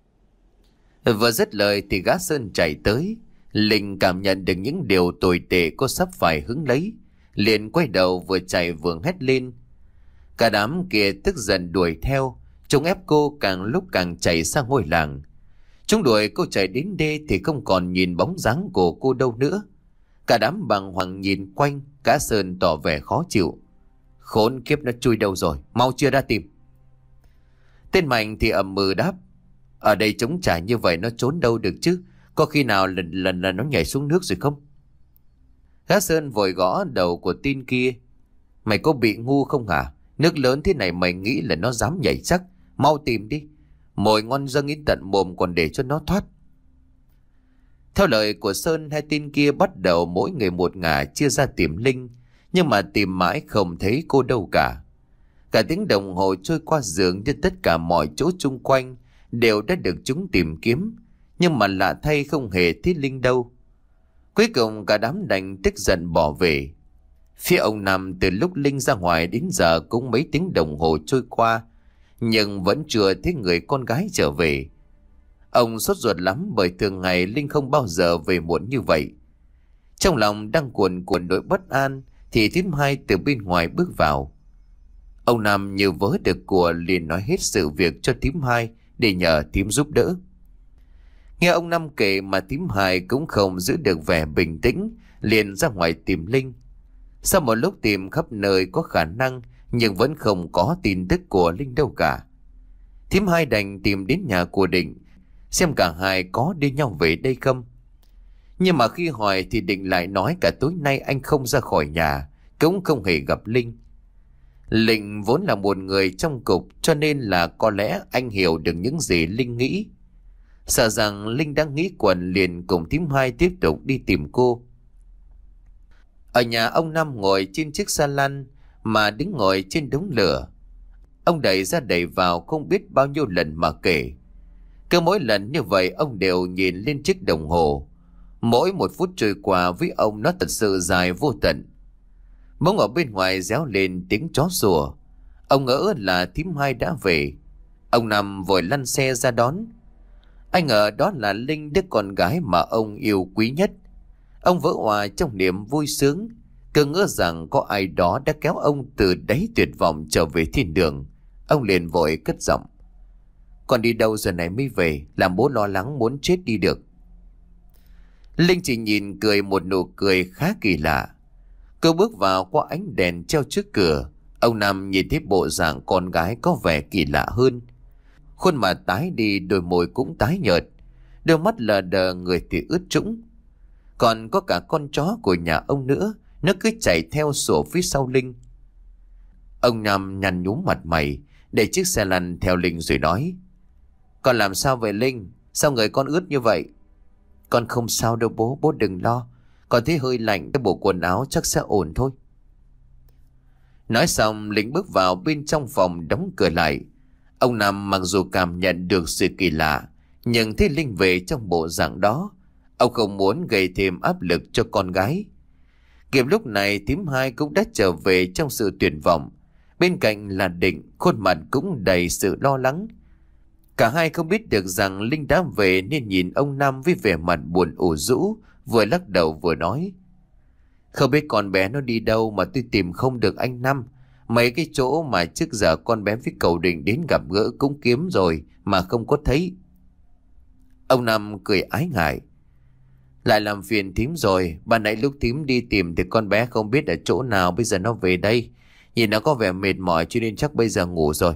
Vừa dứt lời thì gã Sơn chạy tới. Linh cảm nhận được những điều tồi tệ cô sắp phải hứng lấy, liền quay đầu vừa chạy vừa hét lên. Cả đám kia tức giận đuổi theo. Chúng ép cô càng lúc càng chạy sang ngôi làng. Chúng đuổi cô chạy đến đê thì không còn nhìn bóng dáng của cô đâu nữa. Cả đám bàng hoàng nhìn quanh. Cả Sơn tỏ vẻ khó chịu: khốn kiếp, nó chui đâu rồi, mau chia ra tìm. Tên Mạnh thì ậm ừ đáp: ở đây trống trải như vậy nó trốn đâu được chứ? Có khi nào lần lần là nó nhảy xuống nước rồi không? Gã Sơn vội gõ đầu của tên kia: mày có bị ngu không hả? Nước lớn thế này mày nghĩ là nó dám nhảy chắc? Mau tìm đi, mồi ngon dâng đến tận mồm còn để cho nó thoát. Theo lời của Sơn, hai tên kia bắt đầu mỗi người một ngả chia ra tìm Linh. Nhưng mà tìm mãi không thấy cô đâu cả. Cả tiếng đồng hồ trôi qua, dường như tất cả mọi chỗ chung quanh đều đã được chúng tìm kiếm. Nhưng mà lạ thay không hề thấy Linh đâu. Cuối cùng cả đám đành tức giận bỏ về. Phía ông Năm, từ lúc Linh ra ngoài đến giờ cũng mấy tiếng đồng hồ trôi qua, nhưng vẫn chưa thấy người con gái trở về. Ông sốt ruột lắm, bởi thường ngày Linh không bao giờ về muộn như vậy. Trong lòng đang cuồn cuộn nỗi bất an thì thím Hai từ bên ngoài bước vào. Ông Năm như vớ được của liền nói hết sự việc cho thím Hai để nhờ thím giúp đỡ. Nghe ông Năm kể mà thím Hai cũng không giữ được vẻ bình tĩnh, liền ra ngoài tìm Linh. Sau một lúc tìm khắp nơi có khả năng nhưng vẫn không có tin tức của Linh đâu cả. Thím Hai đành tìm đến nhà của Định xem cả hai có đi nhau về đây không. Nhưng mà khi hỏi thì Định lại nói cả tối nay anh không ra khỏi nhà, cũng không hề gặp Linh. Linh vốn là một người trong cục, cho nên là có lẽ anh hiểu được những gì Linh nghĩ. Sợ rằng Linh đang nghĩ quẩn, liền cùng thím Hai tiếp tục đi tìm cô. Ở nhà ông Năm ngồi trên chiếc xa lăn mà đứng ngồi trên đống lửa. Ông đẩy ra đẩy vào không biết bao nhiêu lần mà kể. Cứ mỗi lần như vậy ông đều nhìn lên chiếc đồng hồ. Mỗi một phút trôi qua với ông nó thật sự dài vô tận. Bỗng ở bên ngoài réo lên tiếng chó sủa. Ông ngỡ là thím Hai đã về. Ông Năm vội lăn xe ra đón. Anh ngờ đó là Linh, đứa con gái mà ông yêu quý nhất. Ông vỡ òa trong niềm vui sướng, cứ ngỡ rằng có ai đó đã kéo ông từ đáy tuyệt vọng trở về thiên đường. Ông liền vội cất giọng: "Con đi đâu giờ này mới về, làm bố lo lắng muốn chết đi được." Linh chỉ nhìn cười một nụ cười khá kỳ lạ. Cô bước vào qua ánh đèn treo trước cửa. Ông Năm nhìn thấy bộ dạng con gái có vẻ kỳ lạ hơn. Khuôn mặt tái đi, đôi môi cũng tái nhợt, đôi mắt lờ đờ, người thì ướt trũng. Còn có cả con chó của nhà ông nữa, nó cứ chạy theo sủa phía sau Linh. Ông Năm nhăn nhúm mặt mày, để chiếc xe lăn theo Linh rồi nói: "Con làm sao vậy Linh? Sao người con ướt như vậy?" "Con không sao đâu bố, bố đừng lo. Con thấy hơi lạnh, cái bộ quần áo chắc sẽ ổn thôi." Nói xong Linh bước vào bên trong phòng, đóng cửa lại. Ông Năm mặc dù cảm nhận được sự kỳ lạ, nhưng thấy Linh về trong bộ dạng đó, ông không muốn gây thêm áp lực cho con gái. Kịp lúc này thím Hai cũng đã trở về trong sự tuyệt vọng. Bên cạnh là Định, khuôn mặt cũng đầy sự lo lắng. Cả hai không biết được rằng Linh đã về nên nhìn ông Năm với vẻ mặt buồn ủ rũ, vừa lắc đầu vừa nói: "Không biết con bé nó đi đâu mà tôi tìm không được anh Năm. Mấy cái chỗ mà trước giờ con bé với cậu Định đến gặp gỡ cũng kiếm rồi mà không có thấy." Ông Năm cười ái ngại: "Lại làm phiền thím rồi. Ban nãy lúc thím đi tìm thì con bé không biết ở chỗ nào, bây giờ nó về đây. Nhìn nó có vẻ mệt mỏi cho nên chắc bây giờ ngủ rồi."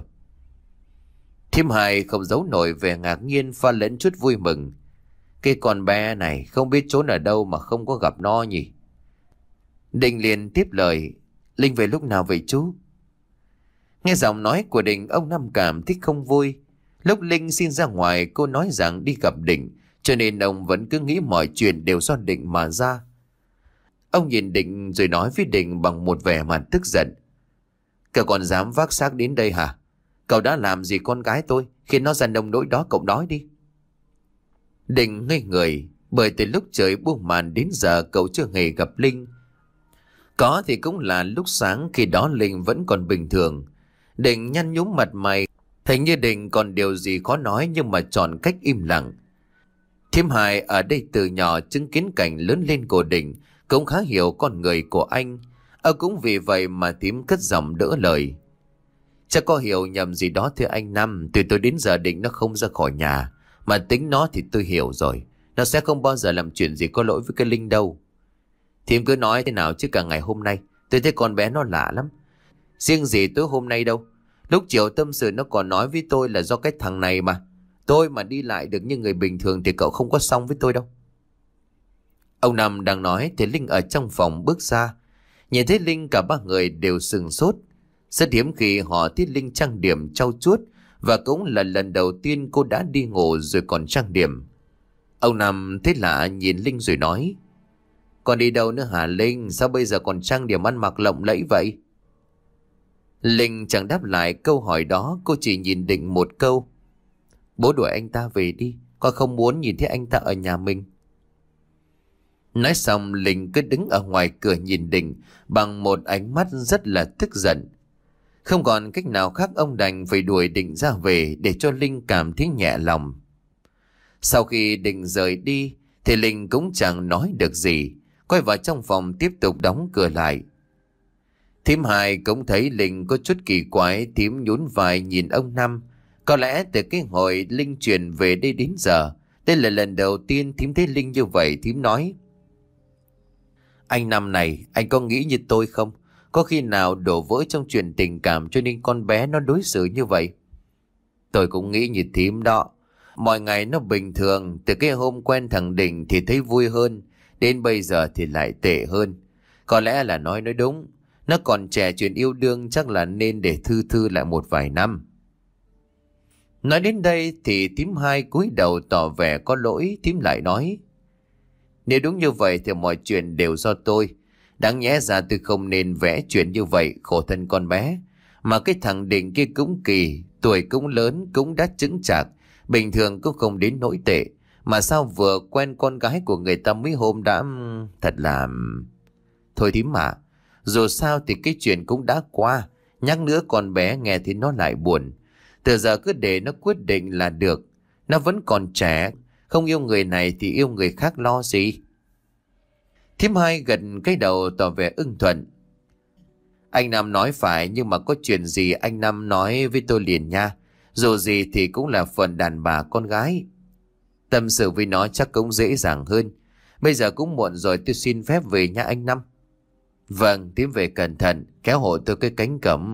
Thím Hai không giấu nổi vẻ ngạc nhiên pha lẫn chút vui mừng. "Cái con bé này không biết trốn ở đâu mà không có gặp nó nhỉ?" Định liền tiếp lời: "Linh về lúc nào vậy chú?" Nghe giọng nói của Định, ông Năm cảm thích không vui. Lúc Linh xin ra ngoài, cô nói rằng đi gặp Định, cho nên ông vẫn cứ nghĩ mọi chuyện đều do Định mà ra. Ông nhìn Định rồi nói với Định bằng một vẻ mặt tức giận: "Cậu còn dám vác xác đến đây hả? Cậu đã làm gì con gái tôi khiến nó ra nông nỗi đó, cậu nói đi." Định ngây người, bởi từ lúc trời buông màn đến giờ cậu chưa hề gặp Linh. Có thì cũng là lúc sáng, khi đó Linh vẫn còn bình thường. Định nhăn nhúm mặt mày, hình như Định còn điều gì khó nói nhưng mà chọn cách im lặng. Thím Hai ở đây từ nhỏ chứng kiến cảnh lớn lên của Định, cũng khá hiểu con người của anh. Ờ cũng vì vậy mà thím cất giọng đỡ lời: "Chắc có hiểu nhầm gì đó thưa anh Năm. Từ tôi đến giờ Định nó không ra khỏi nhà. Mà tính nó thì tôi hiểu rồi. Nó sẽ không bao giờ làm chuyện gì có lỗi với cái Linh đâu. Thím cứ nói thế nào chứ cả ngày hôm nay tôi thấy con bé nó lạ lắm. Riêng gì tối hôm nay đâu. Lúc chiều tâm sự nó còn nói với tôi là do cái thằng này mà. Tôi mà đi lại được như người bình thường thì cậu không có xong với tôi đâu." Ông Năm đang nói thì Linh ở trong phòng bước ra. Nhìn thấy Linh, cả ba người đều sừng sốt. Rất hiếm khi họ thấy Linh trang điểm trau chuốt, và cũng là lần đầu tiên cô đã đi ngủ rồi còn trang điểm. Ông Năm thấy lạ nhìn Linh rồi nói: "Còn đi đâu nữa hả Linh? Sao bây giờ còn trang điểm ăn mặc lộng lẫy vậy?" Linh chẳng đáp lại câu hỏi đó, cô chỉ nhìn Định một câu: "Bố đuổi anh ta về đi, con không muốn nhìn thấy anh ta ở nhà mình." Nói xong Linh cứ đứng ở ngoài cửa nhìn Định bằng một ánh mắt rất là tức giận. Không còn cách nào khác, ông đành phải đuổi Định ra về để cho Linh cảm thấy nhẹ lòng. Sau khi Định rời đi thì Linh cũng chẳng nói được gì, quay vào trong phòng tiếp tục đóng cửa lại. Thím Hai cũng thấy Linh có chút kỳ quái, thím nhún vai nhìn ông Năm. Có lẽ từ cái hồi Linh chuyển về đây đến giờ, đây là lần đầu tiên thím thấy Linh như vậy. Thím nói: "Anh Năm này, anh có nghĩ như tôi không? Có khi nào đổ vỡ trong chuyện tình cảm cho nên con bé nó đối xử như vậy?" "Tôi cũng nghĩ như thím đó. Mọi ngày nó bình thường, từ cái hôm quen thằng Định thì thấy vui hơn, đến bây giờ thì lại tệ hơn. Có lẽ là nói nói đúng, nó còn trẻ, chuyện yêu đương chắc là nên để thư thư lại một vài năm." Nói đến đây thì thím Hai cúi đầu tỏ vẻ có lỗi. Thím lại nói: "Nếu đúng như vậy thì mọi chuyện đều do tôi. Đáng nhẽ ra tôi không nên vẽ chuyện như vậy, khổ thân con bé. Mà cái thằng Định kia cũng kỳ, tuổi cũng lớn, cũng đã chững chạc, Bình thường cũng không đến nỗi tệ. Mà sao vừa quen con gái của người ta mấy hôm đã... Thật là... Thôi thím mà. Dù sao thì cái chuyện cũng đã qua. Nhắc nữa con bé nghe thì nó lại buồn. Từ giờ cứ để nó quyết định là được. Nó vẫn còn trẻ. Không yêu người này thì yêu người khác lo gì. Thím Hai gật cái đầu tỏ vẻ ưng thuận. Anh Năm nói phải, nhưng mà có chuyện gì anh Năm nói với tôi liền nha. Dù gì thì cũng là phần đàn bà con gái. Tâm sự với nó chắc cũng dễ dàng hơn. Bây giờ cũng muộn rồi, tôi xin phép về nha anh Năm. Vâng, thím về cẩn thận, kéo hộ tôi cái cánh cổng.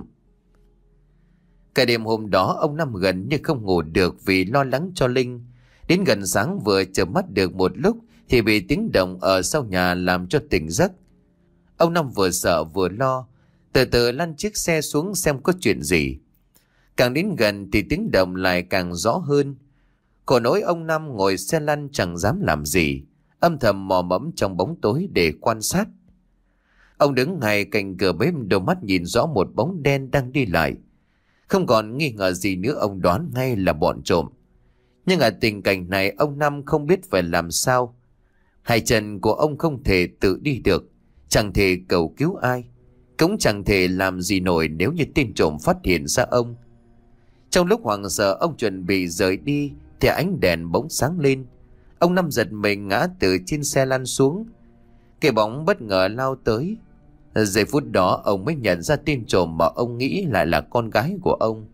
Cả đêm hôm đó ông Năm gần như không ngủ được vì lo lắng cho Linh. Đến gần sáng vừa chợp mắt được một lúc thì bị tiếng động ở sau nhà làm cho tỉnh giấc. Ông Năm vừa sợ vừa lo, từ từ lăn chiếc xe xuống xem có chuyện gì. Càng đến gần thì tiếng động lại càng rõ hơn. Khổ nỗi ông Năm ngồi xe lăn chẳng dám làm gì, âm thầm mò mẫm trong bóng tối để quan sát. Ông đứng ngay cạnh cửa bếp, đôi mắt nhìn rõ một bóng đen đang đi lại. Không còn nghi ngờ gì nữa, ông đoán ngay là bọn trộm. Nhưng ở tình cảnh này ông Năm không biết phải làm sao. Hai chân của ông không thể tự đi được, chẳng thể cầu cứu ai, cũng chẳng thể làm gì nổi nếu như tên trộm phát hiện ra ông. Trong lúc hoảng sợ ông chuẩn bị rời đi thì ánh đèn bỗng sáng lên. Ông Năm giật mình ngã từ trên xe lăn xuống. Cái bóng bất ngờ lao tới. Giây phút đó ông mới nhận ra tên trộm mà ông nghĩ lại là con gái của ông.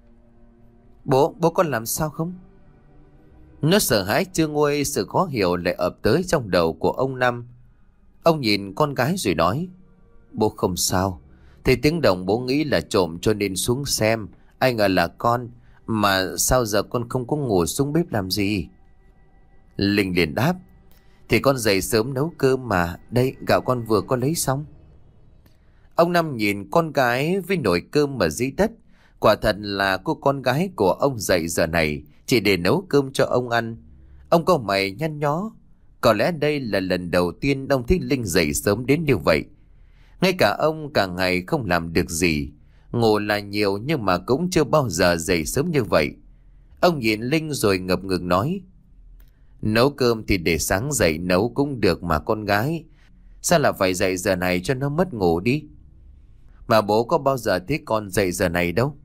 Bố, bố con làm sao không? Nó sợ hãi chưa nguôi, sự khó hiểu lại ập tới trong đầu của ông Năm. Ông nhìn con gái rồi nói: Bố không sao. Thì tiếng động bố nghĩ là trộm cho nên xuống xem. Ai ngờ là con. Mà sao giờ con không có ngủ xuống bếp làm gì? Linh liền đáp: Thì con dậy sớm nấu cơm mà. Đây, gạo con vừa có lấy xong. Ông Năm nhìn con gái với nồi cơm ở dưới đất. Quả thật là cô con gái của ông dậy giờ này chỉ để nấu cơm cho ông ăn. Ông cau mày nhăn nhó. Có lẽ đây là lần đầu tiên ông thấy Linh dậy sớm đến như vậy. Ngay cả ông cả ngày không làm được gì, ngủ là nhiều nhưng mà cũng chưa bao giờ dậy sớm như vậy. Ông nhìn Linh rồi ngập ngừng nói: Nấu cơm thì để sáng dậy nấu cũng được mà con gái. Sao là phải dậy giờ này cho nó mất ngủ đi? Mà bố có bao giờ thấy con dậy giờ này đâu.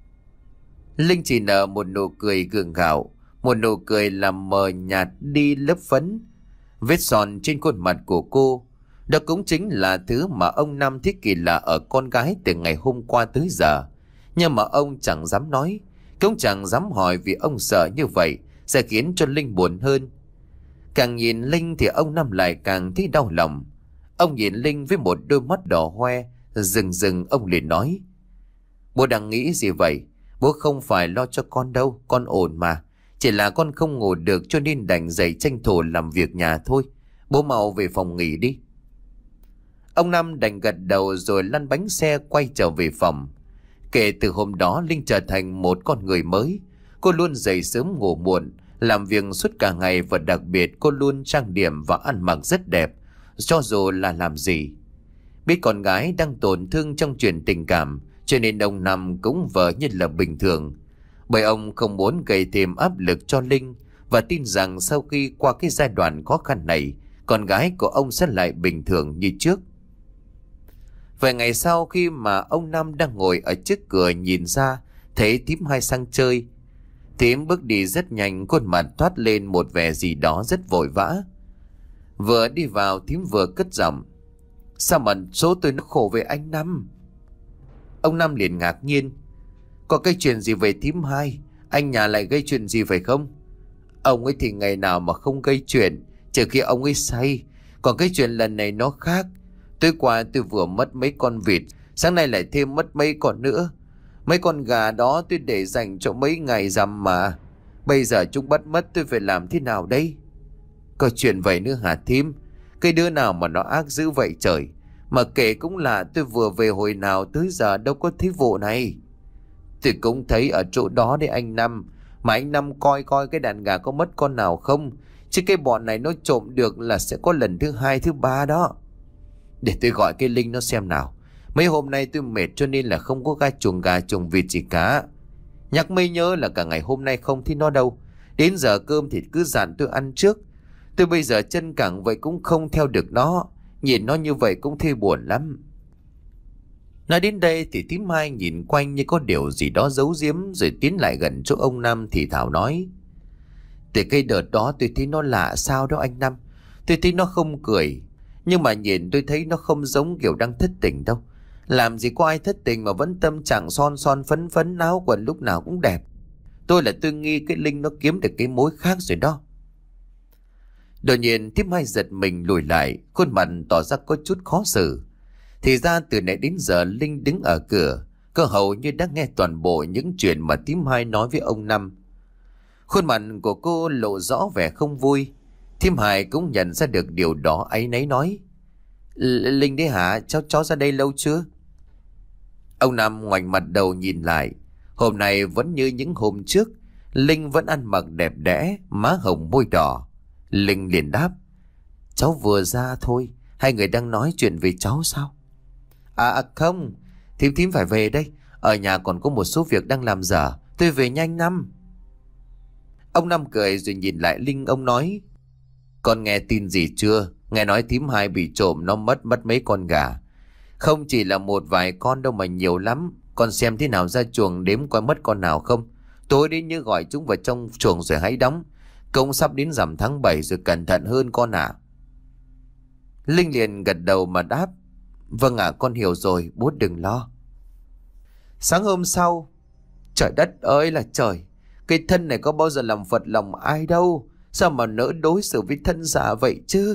Linh chỉ nở một nụ cười gượng gạo, một nụ cười làm mờ nhạt đi lớp phấn. Vết son trên khuôn mặt của cô, đó cũng chính là thứ mà ông Năm thấy kỳ lạ ở con gái từ ngày hôm qua tới giờ. Nhưng mà ông chẳng dám nói, cũng chẳng dám hỏi vì ông sợ như vậy sẽ khiến cho Linh buồn hơn. Càng nhìn Linh thì ông Năm lại càng thấy đau lòng. Ông nhìn Linh với một đôi mắt đỏ hoe, rừng rừng ông liền nói: Bố đang nghĩ gì vậy? Bố không phải lo cho con đâu, con ổn mà. Chỉ là con không ngủ được cho nên đành dậy tranh thủ làm việc nhà thôi. Bố mau về phòng nghỉ đi. Ông Năm đành gật đầu rồi lăn bánh xe quay trở về phòng. Kể từ hôm đó Linh trở thành một con người mới. Cô luôn dậy sớm ngủ muộn, làm việc suốt cả ngày, và đặc biệt cô luôn trang điểm và ăn mặc rất đẹp, cho dù là làm gì. Biết con gái đang tổn thương trong chuyện tình cảm, cho nên ông Năm cũng vờ như là bình thường. Bởi ông không muốn gây thêm áp lực cho Linh, và tin rằng sau khi qua cái giai đoạn khó khăn này, con gái của ông sẽ lại bình thường như trước. Vài ngày sau, khi mà ông Năm đang ngồi ở trước cửa nhìn ra thấy thím Hai sang chơi, thím bước đi rất nhanh, khuôn mặt toát lên một vẻ gì đó rất vội vã. Vừa đi vào thím vừa cất giọng: Sao mà số tôi nó khổ về anh Năm? Ông Năm liền ngạc nhiên: Có cái chuyện gì về thím Hai? Anh nhà lại gây chuyện gì phải không? Ông ấy thì ngày nào mà không gây chuyện, trừ khi ông ấy say. Còn cái chuyện lần này nó khác. Tối qua tôi vừa mất mấy con vịt, sáng nay lại thêm mất mấy con nữa. Mấy con gà đó tôi để dành cho mấy ngày rằm mà. Bây giờ chúng bắt mất, tôi phải làm thế nào đây? Có chuyện vậy nữa hả thím? Cái đứa nào mà nó ác dữ vậy trời? Mà kể cũng là tôi vừa về hồi nào tới giờ đâu có thấy vụ này. Tôi cũng thấy ở chỗ đó đấy anh Năm. Mà anh Năm coi coi cái đàn gà có mất con nào không. Chứ cái bọn này nó trộm được là sẽ có lần thứ hai thứ ba đó. Để tôi gọi cái Linh nó xem nào. Mấy hôm nay tôi mệt cho nên là không có gai chuồng gà chuồng vịt gì cả. Nhắc mới nhớ là cả ngày hôm nay không thấy nó đâu. Đến giờ cơm thì cứ dặn tôi ăn trước. Tôi bây giờ chân cẳng vậy cũng không theo được nó. Nhìn nó như vậy cũng thấy buồn lắm. Nói đến đây thì thím Hai nhìn quanh như có điều gì đó giấu giếm, rồi tiến lại gần chỗ ông Năm thì thảo nói: Từ cái đợt đó tôi thấy nó lạ sao đó anh Năm. Tôi thấy nó không cười, nhưng mà nhìn tôi thấy nó không giống kiểu đang thất tình đâu. Làm gì có ai thất tình mà vẫn tâm trạng son son phấn phấn, áo quần lúc nào cũng đẹp. Tôi là tôi nghi cái Linh nó kiếm được cái mối khác rồi đó. Đột nhiên thím Hai giật mình lùi lại, khuôn mặt tỏ ra có chút khó xử. Thì ra từ nãy đến giờ Linh đứng ở cửa, cơ hầu như đã nghe toàn bộ những chuyện mà thím Hai nói với ông Năm. Khuôn mặt của cô lộ rõ vẻ không vui. Thím Hai cũng nhận ra được điều đó, áy náy nói: Linh đấy hả? Cháu cháu ra đây lâu chưa? Ông Năm ngoảnh mặt đầu nhìn lại. Hôm nay vẫn như những hôm trước, Linh vẫn ăn mặc đẹp đẽ, má hồng môi đỏ. Linh liền đáp: Cháu vừa ra thôi. Hai người đang nói chuyện về cháu sao? À, à không, thím thím phải về đây. Ở nhà còn có một số việc đang làm dở. Tôi về nhanh Năm. Ông Năm cười rồi nhìn lại Linh, ông nói: Con nghe tin gì chưa? Nghe nói thím Hai bị trộm, nó mất mất mấy con gà. Không chỉ là một vài con đâu mà nhiều lắm. Con xem thế nào ra chuồng đếm coi mất con nào không. Tối đến nhớ gọi chúng vào trong chuồng rồi hãy đóng. Công sắp đến rằm tháng bảy rồi, cẩn thận hơn con ạ. À. Linh liền gật đầu mà đáp: Vâng ạ, à, con hiểu rồi, bố đừng lo. Sáng hôm sau, trời đất ơi là trời, cái thân này có bao giờ làm phật lòng ai đâu. Sao mà nỡ đối xử với thân già vậy chứ?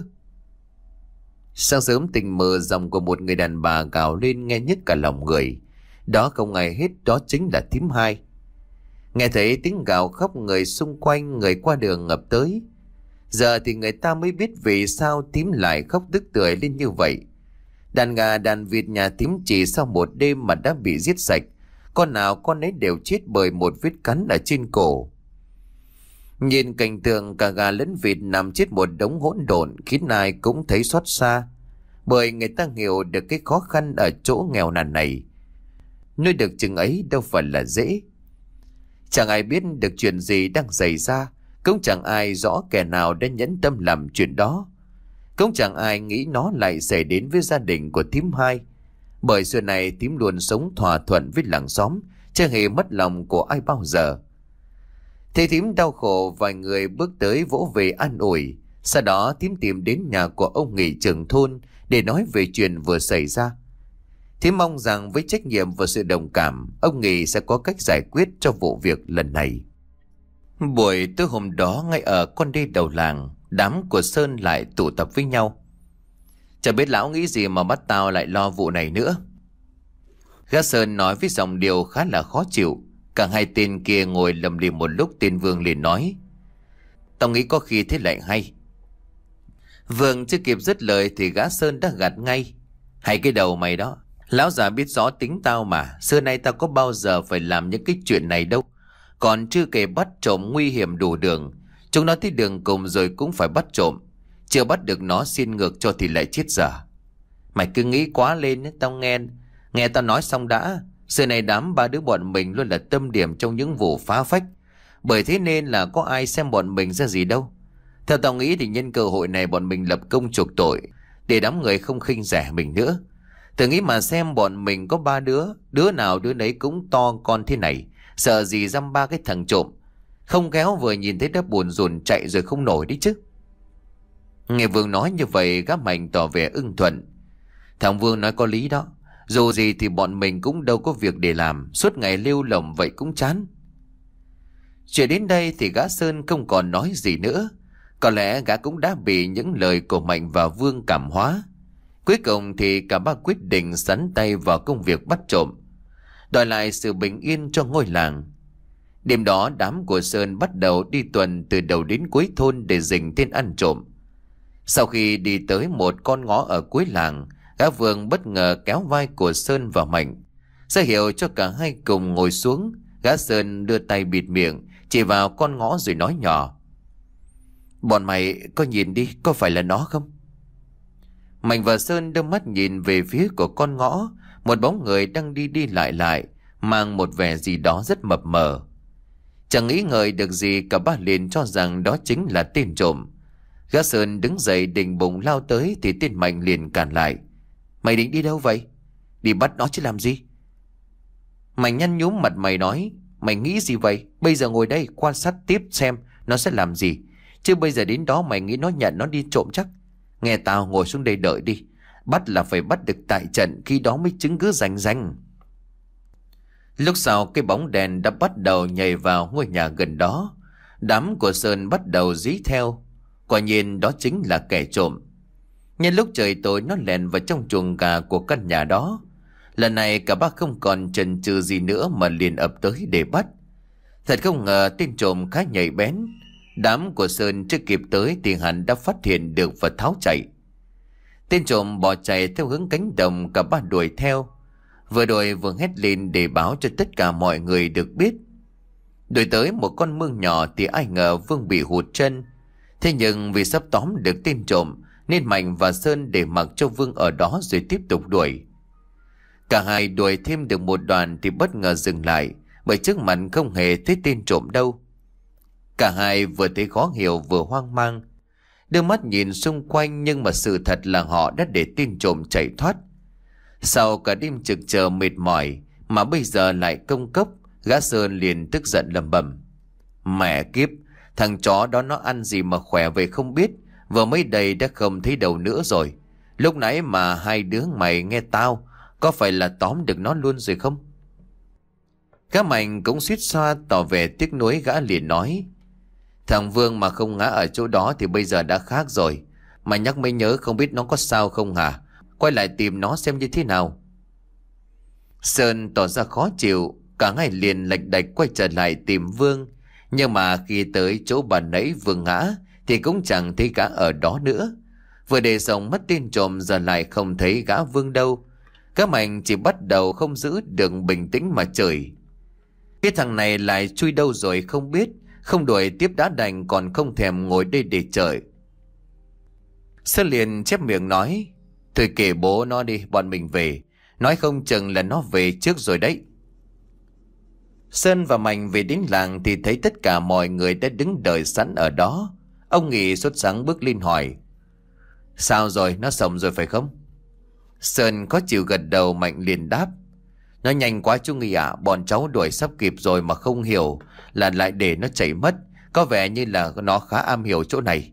Sáng sớm tình mơ giọng của một người đàn bà gào lên nghe nhức cả lòng người. Đó không ai hết, đó chính là thím Hai. Nghe thấy tiếng gào khóc, người xung quanh, người qua đường ngập tới. Giờ thì người ta mới biết vì sao thím lại khóc tức tưởi lên như vậy. Đàn gà đàn vịt nhà thím chỉ sau một đêm mà đã bị giết sạch. Con nào con ấy đều chết bởi một vết cắn ở trên cổ. Nhìn cảnh tượng cả gà lẫn vịt nằm chết một đống hỗn độn khiến ai cũng thấy xót xa. Bởi người ta hiểu được cái khó khăn ở chỗ nghèo nàn này. Nuôi được chừng ấy đâu phải là dễ. Chẳng ai biết được chuyện gì đang xảy ra. Cũng chẳng ai rõ kẻ nào đã nhẫn tâm làm chuyện đó. Cũng chẳng ai nghĩ nó lại xảy đến với gia đình của thím Hai. Bởi xưa này thím luôn sống thỏa thuận với làng xóm, chưa hề mất lòng của ai bao giờ. Thấy thím đau khổ, vài người bước tới vỗ về an ủi. Sau đó thím tìm đến nhà của ông nghị trưởng thôn để nói về chuyện vừa xảy ra. Thím mong rằng với trách nhiệm và sự đồng cảm, ông nghị sẽ có cách giải quyết cho vụ việc lần này. Buổi tối hôm đó, ngay ở con đê đầu làng, đám của Sơn lại tụ tập với nhau. Chả biết lão nghĩ gì mà bắt tao lại lo vụ này nữa. Gã Sơn nói với giọng điệu khá là khó chịu. Cả hai tên kia ngồi lầm lì một lúc, tên Vương liền nói: Tao nghĩ có khi thế lại hay. Vương chưa kịp dứt lời thì gã Sơn đã gạt ngay: Hay cái đầu mày đó, lão già biết rõ tính tao mà. Xưa nay tao có bao giờ phải làm những cái chuyện này đâu. Còn chưa kể bắt trộm nguy hiểm đủ đường, chúng nó tới đường cùng rồi cũng phải bắt trộm. Chưa bắt được nó xin ngược cho thì lại chết dở. Mày cứ nghĩ quá lên, tao nghe Nghe tao nói xong đã. Xưa này đám ba đứa bọn mình luôn là tâm điểm trong những vụ phá phách. Bởi thế nên là có ai xem bọn mình ra gì đâu. Theo tao nghĩ thì nhân cơ hội này bọn mình lập công chuộc tội, để đám người không khinh rẻ mình nữa. Thử nghĩ mà xem, bọn mình có ba đứa, đứa nào đứa nấy cũng to con thế này, sợ gì dăm ba cái thằng trộm. Không khéo vừa nhìn thấy đất buồn rùn chạy rồi không nổi đi chứ. Nghe Vương nói như vậy, gã Mạnh tỏ vẻ ưng thuận. Thằng Vương nói có lý đó. Dù gì thì bọn mình cũng đâu có việc để làm, suốt ngày lêu lỏng vậy cũng chán. Chuyện đến đây thì gã Sơn không còn nói gì nữa. Có lẽ gã cũng đã bị những lời của Mạnh và Vương cảm hóa. Cuối cùng thì cả ba quyết định sắn tay vào công việc bắt trộm, đòi lại sự bình yên cho ngôi làng. Đêm đó đám của Sơn bắt đầu đi tuần từ đầu đến cuối thôn để rình tên ăn trộm. Sau khi đi tới một con ngõ ở cuối làng, gã Vương bất ngờ kéo vai của Sơn và Mạnh, ra hiệu cho cả hai cùng ngồi xuống. Gã Sơn đưa tay bịt miệng, chỉ vào con ngõ rồi nói nhỏ: Bọn mày có nhìn đi, có phải là nó không? Mạnh và Sơn đưa mắt nhìn về phía của con ngõ. Một bóng người đang đi đi lại lại, mang một vẻ gì đó rất mập mờ. Chẳng nghĩ ngợi được gì, cả ba liền cho rằng đó chính là tên trộm. Gã Sơn đứng dậy định bụng lao tới thì tên Mạnh liền cản lại. Mày định đi đâu vậy? Đi bắt nó chứ làm gì? Mạnh nhăn nhúm mặt mày nói. Mày nghĩ gì vậy? Bây giờ ngồi đây quan sát tiếp xem nó sẽ làm gì. Chứ bây giờ đến đó mày nghĩ nó nhận nó đi trộm chắc. Nghe tao, ngồi xuống đây đợi đi. Bắt là phải bắt được tại trận, khi đó mới chứng cứ rành rành. Lúc sau cái bóng đèn đã bắt đầu nhảy vào ngôi nhà gần đó. Đám của Sơn bắt đầu dí theo. Quả nhiên đó chính là kẻ trộm. Nhân lúc trời tối nó lèn vào trong chuồng gà của căn nhà đó. Lần này cả ba không còn chần chừ gì nữa mà liền ập tới để bắt. Thật không ngờ tên trộm khá nhạy bén. Đám của Sơn chưa kịp tới thì hắn đã phát hiện được và tháo chạy. Tên trộm bỏ chạy theo hướng cánh đồng, cả ba đuổi theo. Vừa đuổi vừa hét lên để báo cho tất cả mọi người được biết. Đuổi tới một con mương nhỏ thì ai ngờ Vương bị hụt chân. Thế nhưng vì sắp tóm được tên trộm nên Mạnh và Sơn để mặc cho Vương ở đó rồi tiếp tục đuổi. Cả hai đuổi thêm được một đoạn thì bất ngờ dừng lại, bởi trước mặt không hề thấy tên trộm đâu. Cả hai vừa thấy khó hiểu vừa hoang mang, đưa mắt nhìn xung quanh, nhưng mà sự thật là họ đã để tên trộm chạy thoát. Sau cả đêm trực chờ mệt mỏi mà bây giờ lại công cốc, gã Sơn liền tức giận lầm bầm. Mẹ kiếp, thằng chó đó nó ăn gì mà khỏe vậy không biết, vừa mới đây đã không thấy đầu nữa rồi. Lúc nãy mà hai đứa mày nghe tao, có phải là tóm được nó luôn rồi không? Gã Mạnh cũng suýt xoa tỏ vẻ tiếc nuối, gã liền nói. Thằng Vương mà không ngã ở chỗ đó thì bây giờ đã khác rồi. Mà nhắc mới nhớ, không biết nó có sao không hả? Quay lại tìm nó xem như thế nào. Sơn tỏ ra khó chịu, cả hai liền lạch đạch quay trở lại tìm Vương. Nhưng mà khi tới chỗ bà nãy Vương ngã thì cũng chẳng thấy gã ở đó nữa. Vừa để xong mất tên trộm, giờ lại không thấy gã Vương đâu. Gã Mạnh chỉ bắt đầu không giữ được bình tĩnh mà chửi. Cái thằng này lại chui đâu rồi không biết, không đuổi tiếp đã đành còn không thèm ngồi đây để chờ. Sơn liền chép miệng nói. Thôi kể bố nó đi, bọn mình về. Nói không chừng là nó về trước rồi đấy. Sơn và Mạnh về đến làng thì thấy tất cả mọi người đã đứng đợi sẵn ở đó. Ông Nghị sốt sắng bước lên hỏi. Sao rồi, nó sống rồi phải không? Sơn có chịu gật đầu. Mạnh liền đáp. Nó nhanh quá chú Nghị ạ, bọn cháu đuổi sắp kịp rồi mà không hiểu là lại để nó chạy mất. Có vẻ như là nó khá am hiểu chỗ này.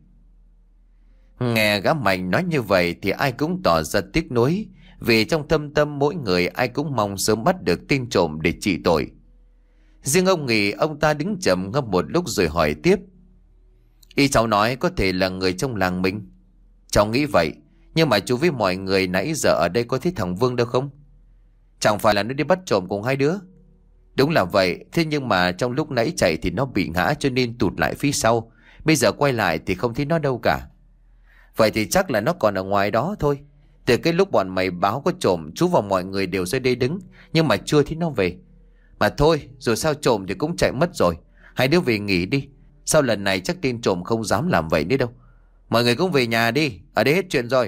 Nghe gã Mạnh nói như vậy thì ai cũng tỏ ra tiếc nuối, vì trong thâm tâm mỗi người ai cũng mong sớm bắt được tên trộm để trị tội. Riêng ông Nghị, ông ta đứng trầm ngâm một lúc rồi hỏi tiếp. Ý cháu nói có thể là người trong làng mình. Cháu nghĩ vậy, nhưng mà chú với mọi người nãy giờ ở đây có thấy thằng Vương đâu không? Chẳng phải là nó đi bắt trộm cùng hai đứa? Đúng là vậy, thế nhưng mà trong lúc nãy chạy thì nó bị ngã cho nên tụt lại phía sau. Bây giờ quay lại thì không thấy nó đâu cả. Vậy thì chắc là nó còn ở ngoài đó thôi. Từ cái lúc bọn mày báo có trộm, chú và mọi người đều ra đây đứng, nhưng mà chưa thấy nó về. Mà thôi, dù sao trộm thì cũng chạy mất rồi. Hai đứa về nghỉ đi. Sau lần này chắc tên trộm không dám làm vậy nữa đâu. Mọi người cũng về nhà đi, ở đây hết chuyện rồi.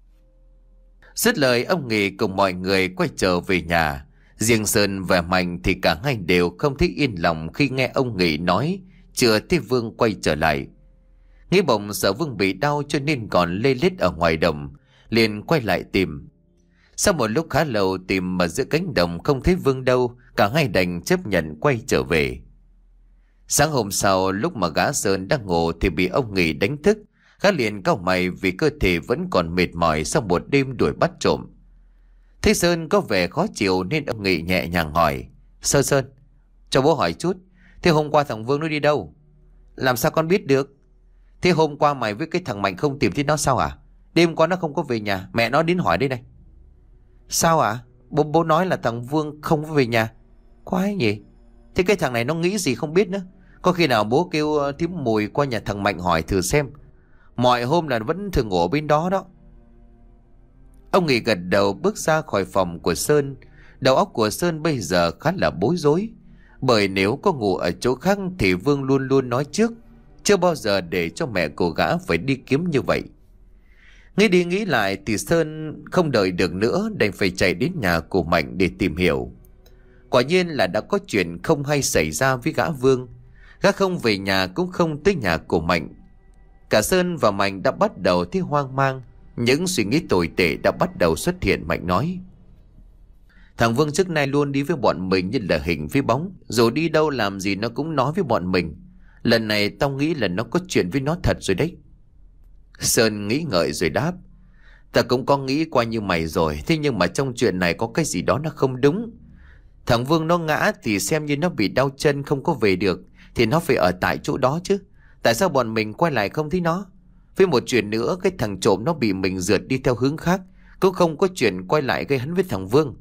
Dứt lời, ông Nghị cùng mọi người quay trở về nhà. Riêng Sơn và Mạnh thì cả hai đều không thấy yên lòng khi nghe ông Nghị nói chưa thấy Vương quay trở lại. Nghĩ bụng sợ Vương bị đau cho nên còn lê lết ở ngoài đồng, liền quay lại tìm. Sau một lúc khá lâu tìm mà giữa cánh đồng không thấy Vương đâu, cả hai đành chấp nhận quay trở về. Sáng hôm sau, lúc mà gã Sơn đang ngủ thì bị ông Nghị đánh thức. Gã liền cau mày vì cơ thể vẫn còn mệt mỏi sau một đêm đuổi bắt trộm. Thấy Sơn có vẻ khó chịu nên ông Nghị nhẹ nhàng hỏi. Sơn Sơn, cho bố hỏi chút, thế hôm qua thằng Vương nó đi đâu? Làm sao con biết được? Thế hôm qua mày với cái thằng Mạnh không tìm thấy nó sao à? Đêm qua nó không có về nhà, mẹ nó đến hỏi đây này. Sao à? Bố, bố nói là thằng Vương không có về nhà. Quái nhỉ? Thế cái thằng này nó nghĩ gì không biết nữa. Có khi nào bố kêu thím Mùi qua nhà thằng Mạnh hỏi thử xem. Mọi hôm là vẫn thường ngủ bên đó đó. Ông Nghị gật đầu bước ra khỏi phòng của Sơn. Đầu óc của Sơn bây giờ khá là bối rối. Bởi nếu có ngủ ở chỗ khác thì Vương luôn luôn nói trước, chưa bao giờ để cho mẹ của gã phải đi kiếm như vậy. Nghĩ đi nghĩ lại thì Sơn không đợi được nữa, đành phải chạy đến nhà của Mạnh để tìm hiểu. Quả nhiên là đã có chuyện không hay xảy ra với gã Vương. Gã không về nhà cũng không tới nhà của Mạnh. Cả Sơn và Mạnh đã bắt đầu thấy hoang mang. Những suy nghĩ tồi tệ đã bắt đầu xuất hiện. Mạnh nói: thằng Vương trước nay luôn đi với bọn mình như là hình với bóng. Dù đi đâu làm gì nó cũng nói với bọn mình. Lần này tao nghĩ là nó có chuyện với nó thật rồi đấy. Sơn nghĩ ngợi rồi đáp: ta cũng có nghĩ qua như mày rồi. Thế nhưng mà trong chuyện này có cái gì đó nó không đúng. Thằng Vương nó ngã thì xem như nó bị đau chân không có về được, thì nó phải ở tại chỗ đó chứ. Tại sao bọn mình quay lại không thấy nó? Với một chuyện nữa, cái thằng trộm nó bị mình rượt đi theo hướng khác, cũng không có chuyện quay lại gây hấn với thằng Vương.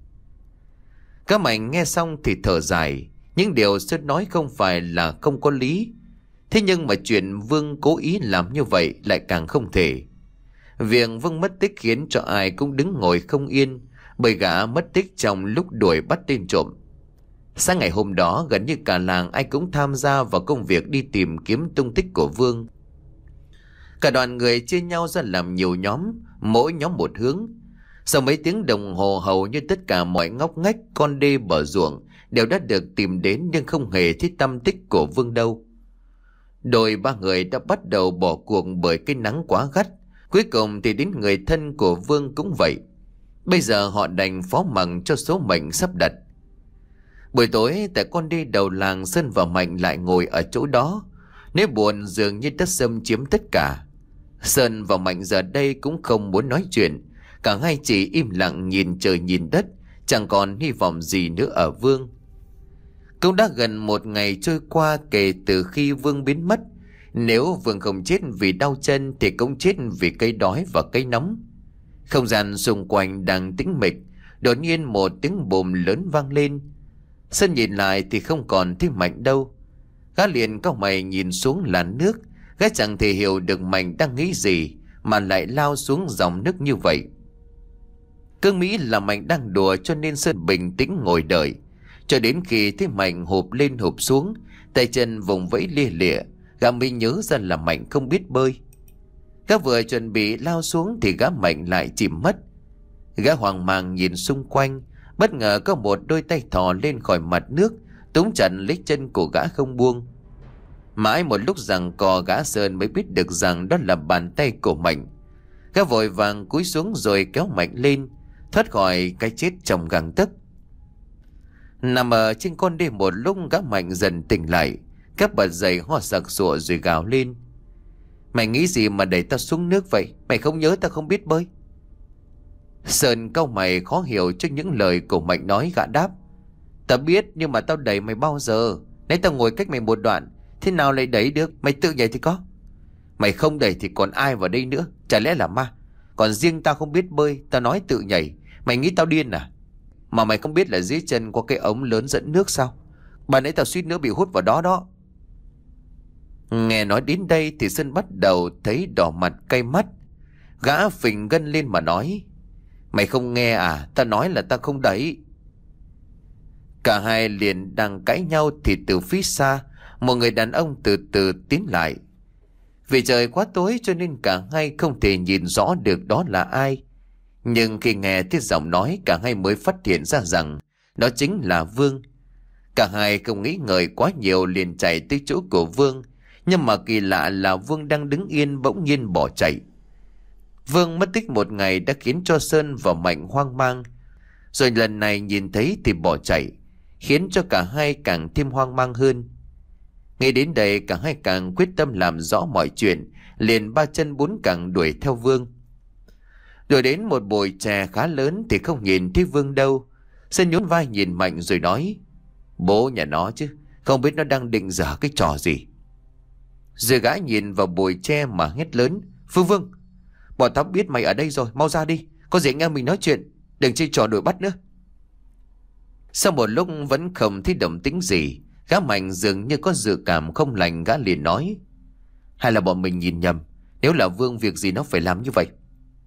Các Mạnh nghe xong thì thở dài. Những điều Sơn nói không phải là không có lý. Thế nhưng mà chuyện Vương cố ý làm như vậy lại càng không thể. Việc Vương mất tích khiến cho ai cũng đứng ngồi không yên, bởi gã mất tích trong lúc đuổi bắt tên trộm. Sáng ngày hôm đó, gần như cả làng ai cũng tham gia vào công việc đi tìm kiếm tung tích của Vương. Cả đoàn người chia nhau ra làm nhiều nhóm, mỗi nhóm một hướng. Sau mấy tiếng đồng hồ, hầu như tất cả mọi ngóc ngách, con đê, bờ ruộng đều đã được tìm đến, nhưng không hề thấy tăm tích của Vương đâu. Đôi ba người đã bắt đầu bỏ cuộc bởi cái nắng quá gắt. Cuối cùng thì đến người thân của Vương cũng vậy. Bây giờ họ đành phó mặc cho số mệnh sắp đặt. Buổi tối tại con đê đầu làng, Sơn và Mạnh lại ngồi ở chỗ đó. Nỗi buồn dường như đã xâm chiếm tất cả. Sơn và Mạnh giờ đây cũng không muốn nói chuyện. Cả hai chỉ im lặng nhìn trời nhìn đất, chẳng còn hy vọng gì nữa ở Vương. Cũng đã gần một ngày trôi qua kể từ khi Vương biến mất. Nếu Vương không chết vì đau chân thì cũng chết vì cây đói và cây nóng. Không gian xung quanh đang tĩnh mịch, đột nhiên một tiếng bùm lớn vang lên. Sơn nhìn lại thì không còn thấy Mạnh đâu. Gã liền cau mày nhìn xuống làn nước. Gã chẳng thể hiểu được Mạnh đang nghĩ gì mà lại lao xuống dòng nước như vậy. Cứ nghĩ là Mạnh đang đùa cho nên Sơn bình tĩnh ngồi đợi, cho đến khi thấy Mạnh hụp lên hụp xuống, tay chân vùng vẫy lia lịa, gã mới nhớ ra là Mạnh không biết bơi. Gã vừa chuẩn bị lao xuống thì gã Mạnh lại chìm mất. Gã hoang mang nhìn xung quanh, bất ngờ có một đôi tay thò lên khỏi mặt nước, túm chặt lấy chân của gã không buông. Mãi một lúc giằng co, gã Sơn mới biết được rằng đó là bàn tay của Mạnh. Gã vội vàng cúi xuống rồi kéo Mạnh lên, thoát khỏi cái chết trong gang tấc. Nằm ở trên con đê một lúc, gã Mạnh dần tỉnh lại. Các bật dậy ho sặc sụa rồi gào lên: mày nghĩ gì mà đẩy tao xuống nước vậy? Mày không nhớ tao không biết bơi? Sơn cau mày khó hiểu trước những lời của Mạnh nói. Gã đáp: tao biết, nhưng mà tao đẩy mày bao giờ? Nãy tao ngồi cách mày một đoạn, thế nào lại đẩy được? Mày tự nhảy thì có. Mày không đẩy thì còn ai vào đây nữa? Chả lẽ là ma? Còn riêng tao không biết bơi, tao nói tự nhảy, mày nghĩ tao điên à? Mà mày không biết là dưới chân có cái ống lớn dẫn nước sao? Bà nãy tao suýt nữa bị hút vào đó đó. Nghe nói đến đây thì Sơn bắt đầu thấy đỏ mặt cay mắt. Gã phình gân lên mà nói: mày không nghe à? Tao nói là tao không đẩy. Cả hai liền đang cãi nhau thì từ phía xa một người đàn ông từ từ tiến lại. Vì trời quá tối cho nên cả hai không thể nhìn rõ được đó là ai. Nhưng khi nghe thấy giọng nói, cả hai mới phát hiện ra rằng đó chính là Vương. Cả hai không nghĩ ngợi quá nhiều liền chạy tới chỗ của Vương. Nhưng mà kỳ lạ là Vương đang đứng yên bỗng nhiên bỏ chạy. Vương mất tích một ngày đã khiến cho Sơn và Mạnh hoang mang. Rồi lần này nhìn thấy thì bỏ chạy, khiến cho cả hai càng thêm hoang mang hơn. Ngay đến đây cả hai càng quyết tâm làm rõ mọi chuyện, liền ba chân bốn cẳng đuổi theo Vương. Đuổi đến một bụi chè khá lớn thì không nhìn thấy Vương đâu. Sơn nhún vai nhìn Mạnh rồi nói: bố nhà nó chứ, không biết nó đang định dở cái trò gì. Rồi gã nhìn vào bụi tre mà hét lớn: Phương Vương, bọn tao biết mày ở đây rồi, mau ra đi, có gì anh em mình nói chuyện, đừng chơi trò đuổi bắt nữa. Sau một lúc vẫn không thấy động tĩnh gì, gã Mạnh dường như có dự cảm không lành. Gã liền nói: hay là bọn mình nhìn nhầm? Nếu là Vương, việc gì nó phải làm như vậy?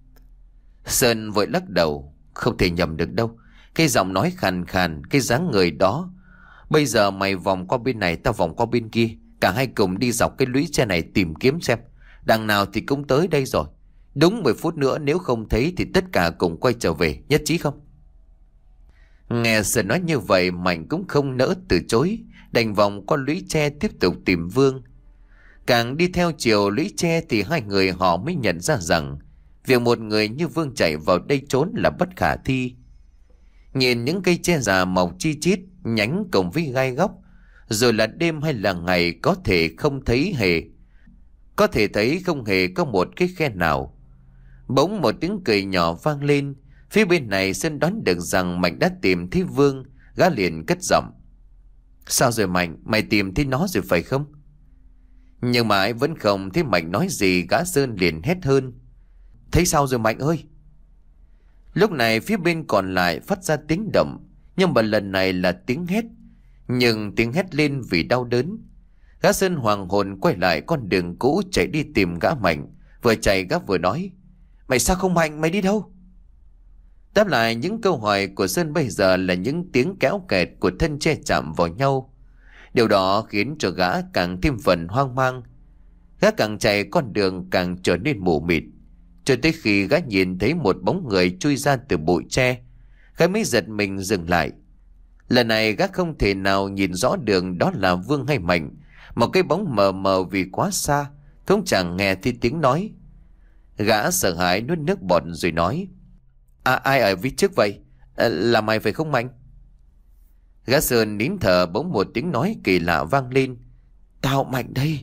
Sơn vội lắc đầu: không thể nhầm được đâu. Cái giọng nói khàn khàn, cái dáng người đó. Bây giờ mày vòng qua bên này, tao vòng qua bên kia, cả hai cùng đi dọc cái lũy tre này tìm kiếm xem. Đằng nào thì cũng tới đây rồi. Đúng mười phút nữa nếu không thấy thì tất cả cùng quay trở về, nhất trí không? Nghe Sơn nói như vậy, Mạnh cũng không nỡ từ chối. đành vòng qua lũy tre tiếp tục tìm Vương. Càng đi theo chiều lũy tre thì hai người họ mới nhận ra rằng việc một người như Vương chạy vào đây trốn là bất khả thi. Nhìn những cây tre già mọc chi chít, nhánh cổng với gai góc, rồi là đêm hay là ngày có thể không thấy hề, có thể thấy không hề có một cái khe nào. Bỗng một tiếng cười nhỏ vang lên. Phía bên này Sơn đoán được rằng Mạnh đã tìm thấy Vương. Gã liền cất giọng: Sao rồi Mạnh, mày tìm thấy nó rồi phải không? Nhưng mà ai vẫn không thấy Mạnh nói gì. Gã Sơn liền hét hơn: Thấy sao rồi Mạnh ơi? Lúc này phía bên còn lại phát ra tiếng động, nhưng mà lần này là tiếng hét, nhưng tiếng hét lên vì đau đớn. Gã Sơn hoàng hồn quay lại con đường cũ chạy đi tìm gã Mạnh. Vừa chạy gã vừa nói: Mày sao không Mạnh, mày đi đâu? Đáp lại những câu hỏi của Sơn bây giờ là những tiếng kéo kẹt của thân tre chạm vào nhau. Điều đó khiến cho gã càng thêm phần hoang mang. Gã càng chạy con đường càng trở nên mù mịt, cho tới khi gã nhìn thấy một bóng người chui ra từ bụi tre. Gã mới giật mình dừng lại. Lần này gã không thể nào nhìn rõ đường đó là Vương hay Mạnh. Một cái bóng mờ mờ vì quá xa, không chẳng nghe thấy tiếng nói. Gã sợ hãi nuốt nước bọt rồi nói: À, ai ở phía trước vậy? À, là mày phải không Mạnh? Gã Sơn nín thở. Bỗng một tiếng nói kỳ lạ vang lên: Tao Mạnh đây.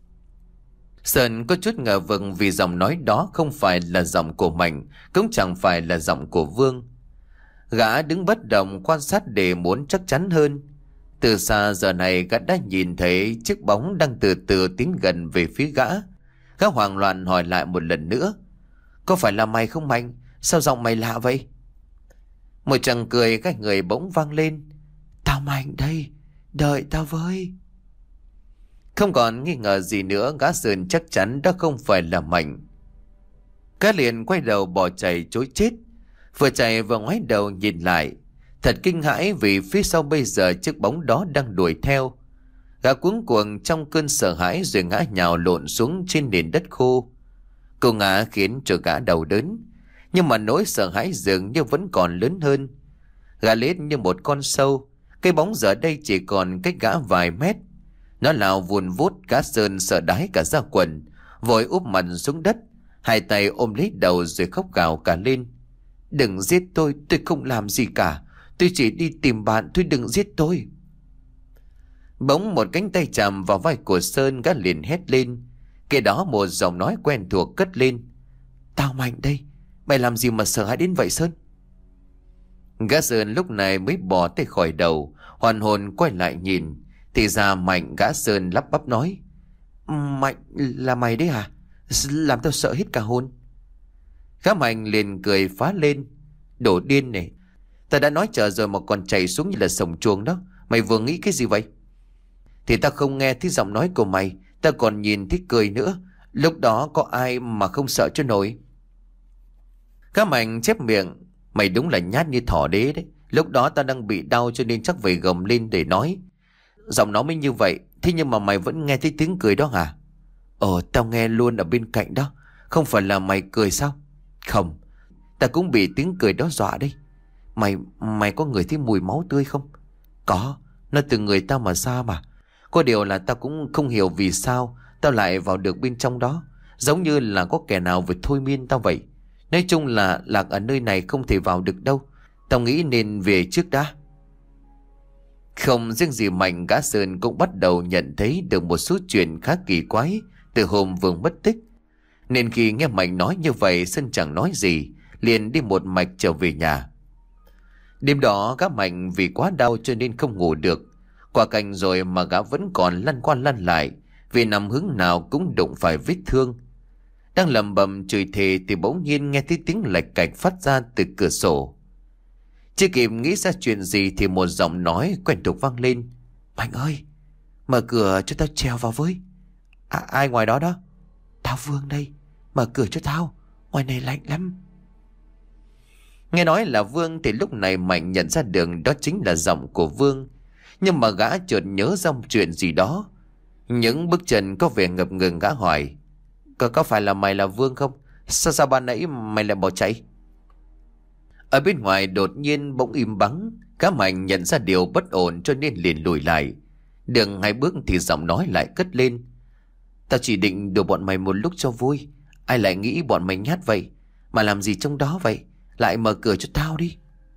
Sơn có chút ngờ vực vì giọng nói đó không phải là giọng của Mạnh, cũng chẳng phải là giọng của Vương. Gã đứng bất động quan sát để muốn chắc chắn hơn. Từ xa giờ này gã đã nhìn thấy chiếc bóng đang từ từ tiến gần về phía gã. Gã hoảng loạn hỏi lại một lần nữa: Có phải là mày không Mạnh? Sao giọng mày lạ vậy? Một tràng cười các người bỗng vang lên: Tao Mạnh đây, đợi tao với. Không còn nghi ngờ gì nữa, gã Sơn chắc chắn đó không phải là Mạnh. Gã liền quay đầu bỏ chạy trối chết. Vừa chạy vừa ngoái đầu nhìn lại, thật kinh hãi vì phía sau bây giờ chiếc bóng đó đang đuổi theo. Gã cuống cuồng trong cơn sợ hãi rồi ngã nhào lộn xuống trên nền đất khô. Cô ngã khiến cho gã đau đớn, nhưng mà nỗi sợ hãi dường như vẫn còn lớn hơn. Gã lết như một con sâu. Cái bóng giờ đây chỉ còn cách gã vài mét. Nó lao vùn vút. Gã Sơn sợ đái cả da quần, vội úp mặt xuống đất, hai tay ôm lấy đầu rồi khóc gào cả lên: Đừng giết tôi, tôi không làm gì cả. Tôi chỉ đi tìm bạn thôi, đừng giết tôi. Bỗng một cánh tay chạm vào vai của Sơn. Gã liền hét lên. Kế đó một giọng nói quen thuộc cất lên: Tao Mạnh đây. Mày làm gì mà sợ hãi đến vậy Sơn? Gã Sơn lúc này mới bỏ tay khỏi đầu, hoàn hồn quay lại nhìn. Thì ra Mạnh. Gã Sơn lắp bắp nói: Mạnh, là mày đấy hả? Làm tao sợ hết cả hồn. Gã Mạnh liền cười phá lên: Đồ điên này, ta đã nói chờ rồi mà còn chạy xuống như là sổng chuồng đó. Mày vừa nghĩ cái gì vậy? Thì ta không nghe thấy giọng nói của mày, ta còn nhìn thấy cười nữa. Lúc đó có ai mà không sợ cho nổi? Gã Mạnh chép miệng: Mày đúng là nhát như thỏ đế đấy. Lúc đó ta đang bị đau cho nên chắc phải gầm lên để nói. Giọng nó mới như vậy. Thế nhưng mà mày vẫn nghe thấy tiếng cười đó hả? Ờ, tao nghe luôn ở bên cạnh đó. Không phải là mày cười sao? Không, ta cũng bị tiếng cười đó dọa đấy. Mày, mày có ngửi thấy mùi máu tươi không? Có, nó từ người tao mà ra mà. Có điều là tao cũng không hiểu vì sao tao lại vào được bên trong đó. Giống như là có kẻ nào vừa thôi miên tao vậy. Nói chung là Lạc ở nơi này không thể vào được đâu. Tao nghĩ nên về trước đã. Không riêng gì Mạnh, gã Sơn cũng bắt đầu nhận thấy được một số chuyện khá kỳ quái từ hôm Vương mất tích. Nên khi nghe Mạnh nói như vậy, Sơn chẳng nói gì, liền đi một mạch trở về nhà. Đêm đó gã Mạnh vì quá đau cho nên không ngủ được. Qua canh rồi mà gã vẫn còn lăn qua lăn lại, vì nằm hướng nào cũng đụng phải vết thương. Đang lầm bầm chửi thề thì bỗng nhiên nghe thấy tiếng lạch cạch phát ra từ cửa sổ. Chưa kịp nghĩ ra chuyện gì thì một giọng nói quen thuộc vang lên: Mạnh ơi, mở cửa cho tao trèo vào với. À, ai ngoài đó đó? Tao Vương đây, mở cửa cho tao, ngoài này lạnh lắm. Nghe nói là Vương thì lúc này Mạnh nhận ra đường đó chính là giọng của Vương. Nhưng mà gã chợt nhớ ra chuyện gì đó. Những bước chân có vẻ ngập ngừng, gã hỏi: Có, có phải là mày là Vương không? Sao sao ban nãy mày lại bỏ chạy? Ở bên ngoài đột nhiên bỗng im bắn. Gã Mạnh nhận ra điều bất ổn cho nên liền lùi lại. Đường hai bước thì giọng nói lại cất lên. Tao chỉ định đùa bọn mày một lúc cho vui. Ai lại nghĩ bọn mày nhát vậy? Mà làm gì trong đó vậy? Lại mở cửa cho tao đi.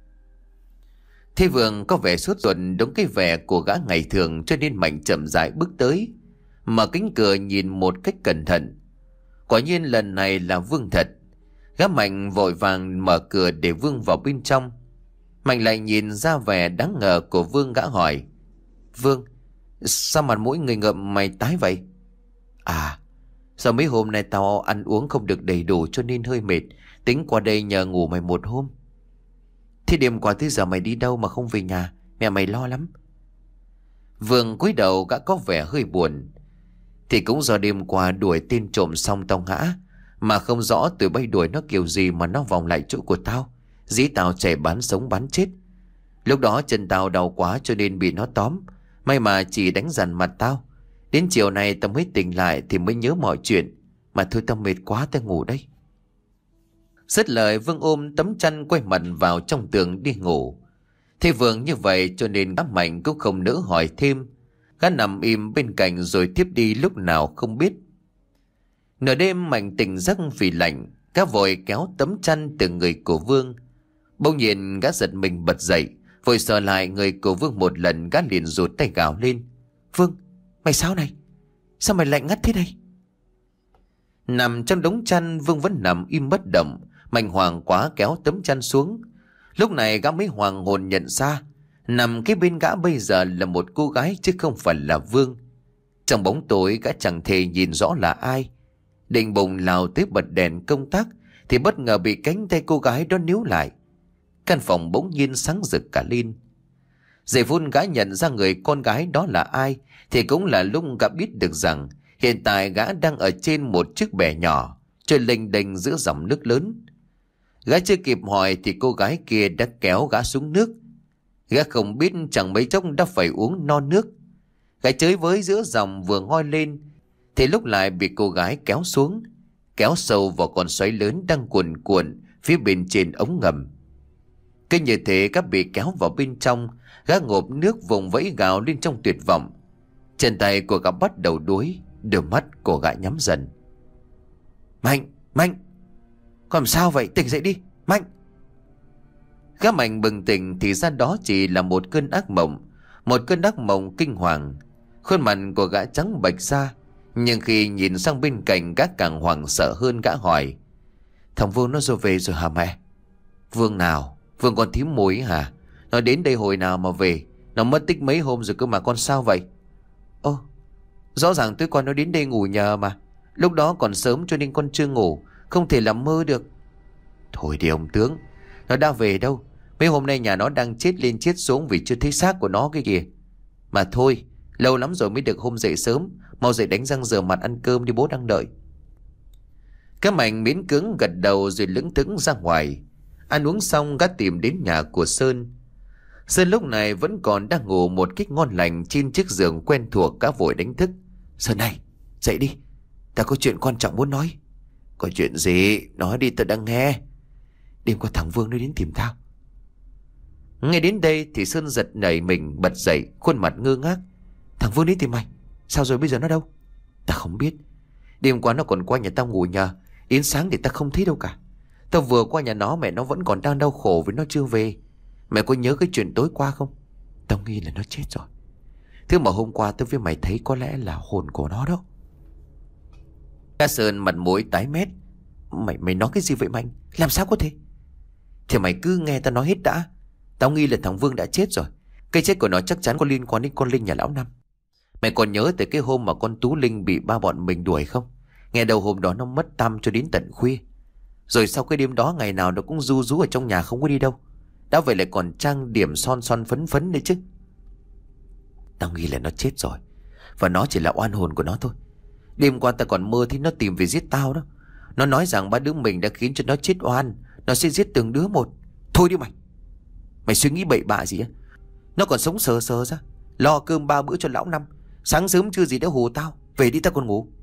Thế Vương có vẻ sốt ruột đúng cái vẻ của gã ngày thường, cho nên Mạnh chậm rãi bước tới, mở cánh cửa nhìn một cách cẩn thận. Quả nhiên lần này là Vương thật. Gã Mạnh vội vàng mở cửa để Vương vào bên trong. Mạnh lại nhìn ra vẻ đáng ngờ của Vương, gã hỏi: Vương, sao mặt mũi người ngợm mày tái vậy? À, sao mấy hôm nay tao ăn uống không được đầy đủ cho nên hơi mệt, tính qua đây nhờ ngủ mày một hôm. Thế đêm qua tới giờ mày đi đâu mà không về nhà? Mẹ mày lo lắm. Vương cúi đầu, gã có vẻ hơi buồn. Thì cũng do đêm qua đuổi tên trộm xong tao ngã, mà không rõ tụi bay đuổi nó kiểu gì mà nó vòng lại chỗ của tao, dí tao chạy bán sống bán chết. Lúc đó chân tao đau quá cho nên bị nó tóm. May mà chỉ đánh dằn mặt tao. Đến chiều này tao mới tỉnh lại thì mới nhớ mọi chuyện. Mà thôi tao mệt quá, tao ngủ đây. Dứt lời, Vương ôm tấm chăn quay mặt vào trong tường đi ngủ. Thế Vương như vậy cho nên gã Mạnh cũng không nỡ hỏi thêm. Gã nằm im bên cạnh rồi tiếp đi lúc nào không biết. Nửa đêm Mạnh tỉnh giấc vì lạnh. Gã vội kéo tấm chăn từ người của Vương. Bỗng nhiên gã giật mình bật dậy, vội sờ lại người của Vương một lần. Gã liền rụt tay gào lên: Vương, mày sao này? Sao mày lạnh ngắt thế này? Nằm trong đống chăn, Vương vẫn nằm im bất động. Mạnh hoảng quá kéo tấm chăn xuống. Lúc này gã mới hoàng hồn nhận ra, nằm kế bên gã bây giờ là một cô gái chứ không phải là Vương. Trong bóng tối gã chẳng thể nhìn rõ là ai. Định bụng lao tới bật đèn công tắc thì bất ngờ bị cánh tay cô gái đó níu lại. Căn phòng bỗng nhiên sáng rực cả lên. Giây phút gã nhận ra người con gái đó là ai thì cũng là lúc gã biết được rằng hiện tại gã đang ở trên một chiếc bè nhỏ trôi lênh đênh giữa dòng nước lớn. Gã chưa kịp hỏi thì cô gái kia đã kéo gã xuống nước. Gã không biết chẳng mấy chốc đã phải uống no nước. Gã chới với giữa dòng vừa ngoi lên thì lúc lại bị cô gái kéo xuống, kéo sâu vào con xoáy lớn đang cuồn cuộn phía bên trên ống ngầm. Cứ như thế gã bị kéo vào bên trong. Gã ngộp nước vùng vẫy gào lên trong tuyệt vọng. Chân tay của gã bắt đầu đuối, đôi mắt của gã nhắm dần. Mạnh, Mạnh, còn sao vậy? Tỉnh dậy đi, Mạnh. Gã Mạnh bừng tỉnh thì ra đó chỉ là một cơn ác mộng. Một cơn ác mộng kinh hoàng. Khuôn mặt của gã trắng bệch ra. Nhưng khi nhìn sang bên cạnh, gã càng hoảng sợ hơn. Gã hỏi: Thằng Vương nó rồi về rồi hả mẹ? Vương nào? Vương con thím Mùi hả? Nó đến đây hồi nào mà về? Nó mất tích mấy hôm rồi cơ mà, con sao vậy? Ô, rõ ràng tối qua nó đến đây ngủ nhờ mà. Lúc đó còn sớm cho nên con chưa ngủ, không thể làm mơ được. Thôi đi ông tướng, nó đã về đâu. Mấy hôm nay nhà nó đang chết lên chết xuống vì chưa thấy xác của nó cái kìa. Mà thôi, lâu lắm rồi mới được hôm dậy sớm. Mau dậy đánh răng rửa mặt ăn cơm đi, bố đang đợi. Cái Mạnh miễn cưỡng gật đầu rồi lững thững ra ngoài. Ăn uống xong gã tìm đến nhà của Sơn. Sơn lúc này vẫn còn đang ngủ một cách ngon lành trên chiếc giường quen thuộc. Gã vội đánh thức: Sơn này, dậy đi, ta có chuyện quan trọng muốn nói. Có chuyện gì? Nói đi, ta đang nghe. Đêm qua thằng Vương nó đến tìm tao. Nghe đến đây thì Sơn giật nảy mình bật dậy, khuôn mặt ngơ ngác. Thằng Vương đến tìm mày? Sao rồi, bây giờ nó đâu? Ta không biết. Đêm qua nó còn qua nhà tao ngủ nhờ. Đến sáng thì ta không thấy đâu cả. Tao vừa qua nhà nó, mẹ nó vẫn còn đang đau khổ vì nó chưa về. Mẹ có nhớ cái chuyện tối qua không? Tao nghi là nó chết rồi. Thứ mà hôm qua tao với mày thấy có lẽ là hồn của nó đó. Ca Sơn mặt mũi tái mét. Mày mày nói cái gì vậy Mạnh? Làm sao có thể? Thì mày cứ nghe tao nói hết đã. Tao nghi là thằng Vương đã chết rồi. Cái chết của nó chắc chắn có liên quan đến con Linh nhà lão Năm. Mày còn nhớ tới cái hôm mà con Tú Linh bị ba bọn mình đuổi không? Nghe đầu hôm đó nó mất tăm cho đến tận khuya. Rồi sau cái đêm đó ngày nào nó cũng ru rú ở trong nhà không có đi đâu. Đã vậy lại còn trang điểm son son phấn phấn đấy chứ. Tao nghĩ là nó chết rồi. Và nó chỉ là oan hồn của nó thôi. Đêm qua ta còn mơ thấy nó tìm về giết tao đó. Nó nói rằng ba đứa mình đã khiến cho nó chết oan. Nó sẽ giết từng đứa một. Thôi đi mày. Mày suy nghĩ bậy bạ gì á? Nó còn sống sờ sờ ra, lo cơm ba bữa cho lão Năm. Sáng sớm chưa gì đã hù tao. Về đi, ta còn ngủ.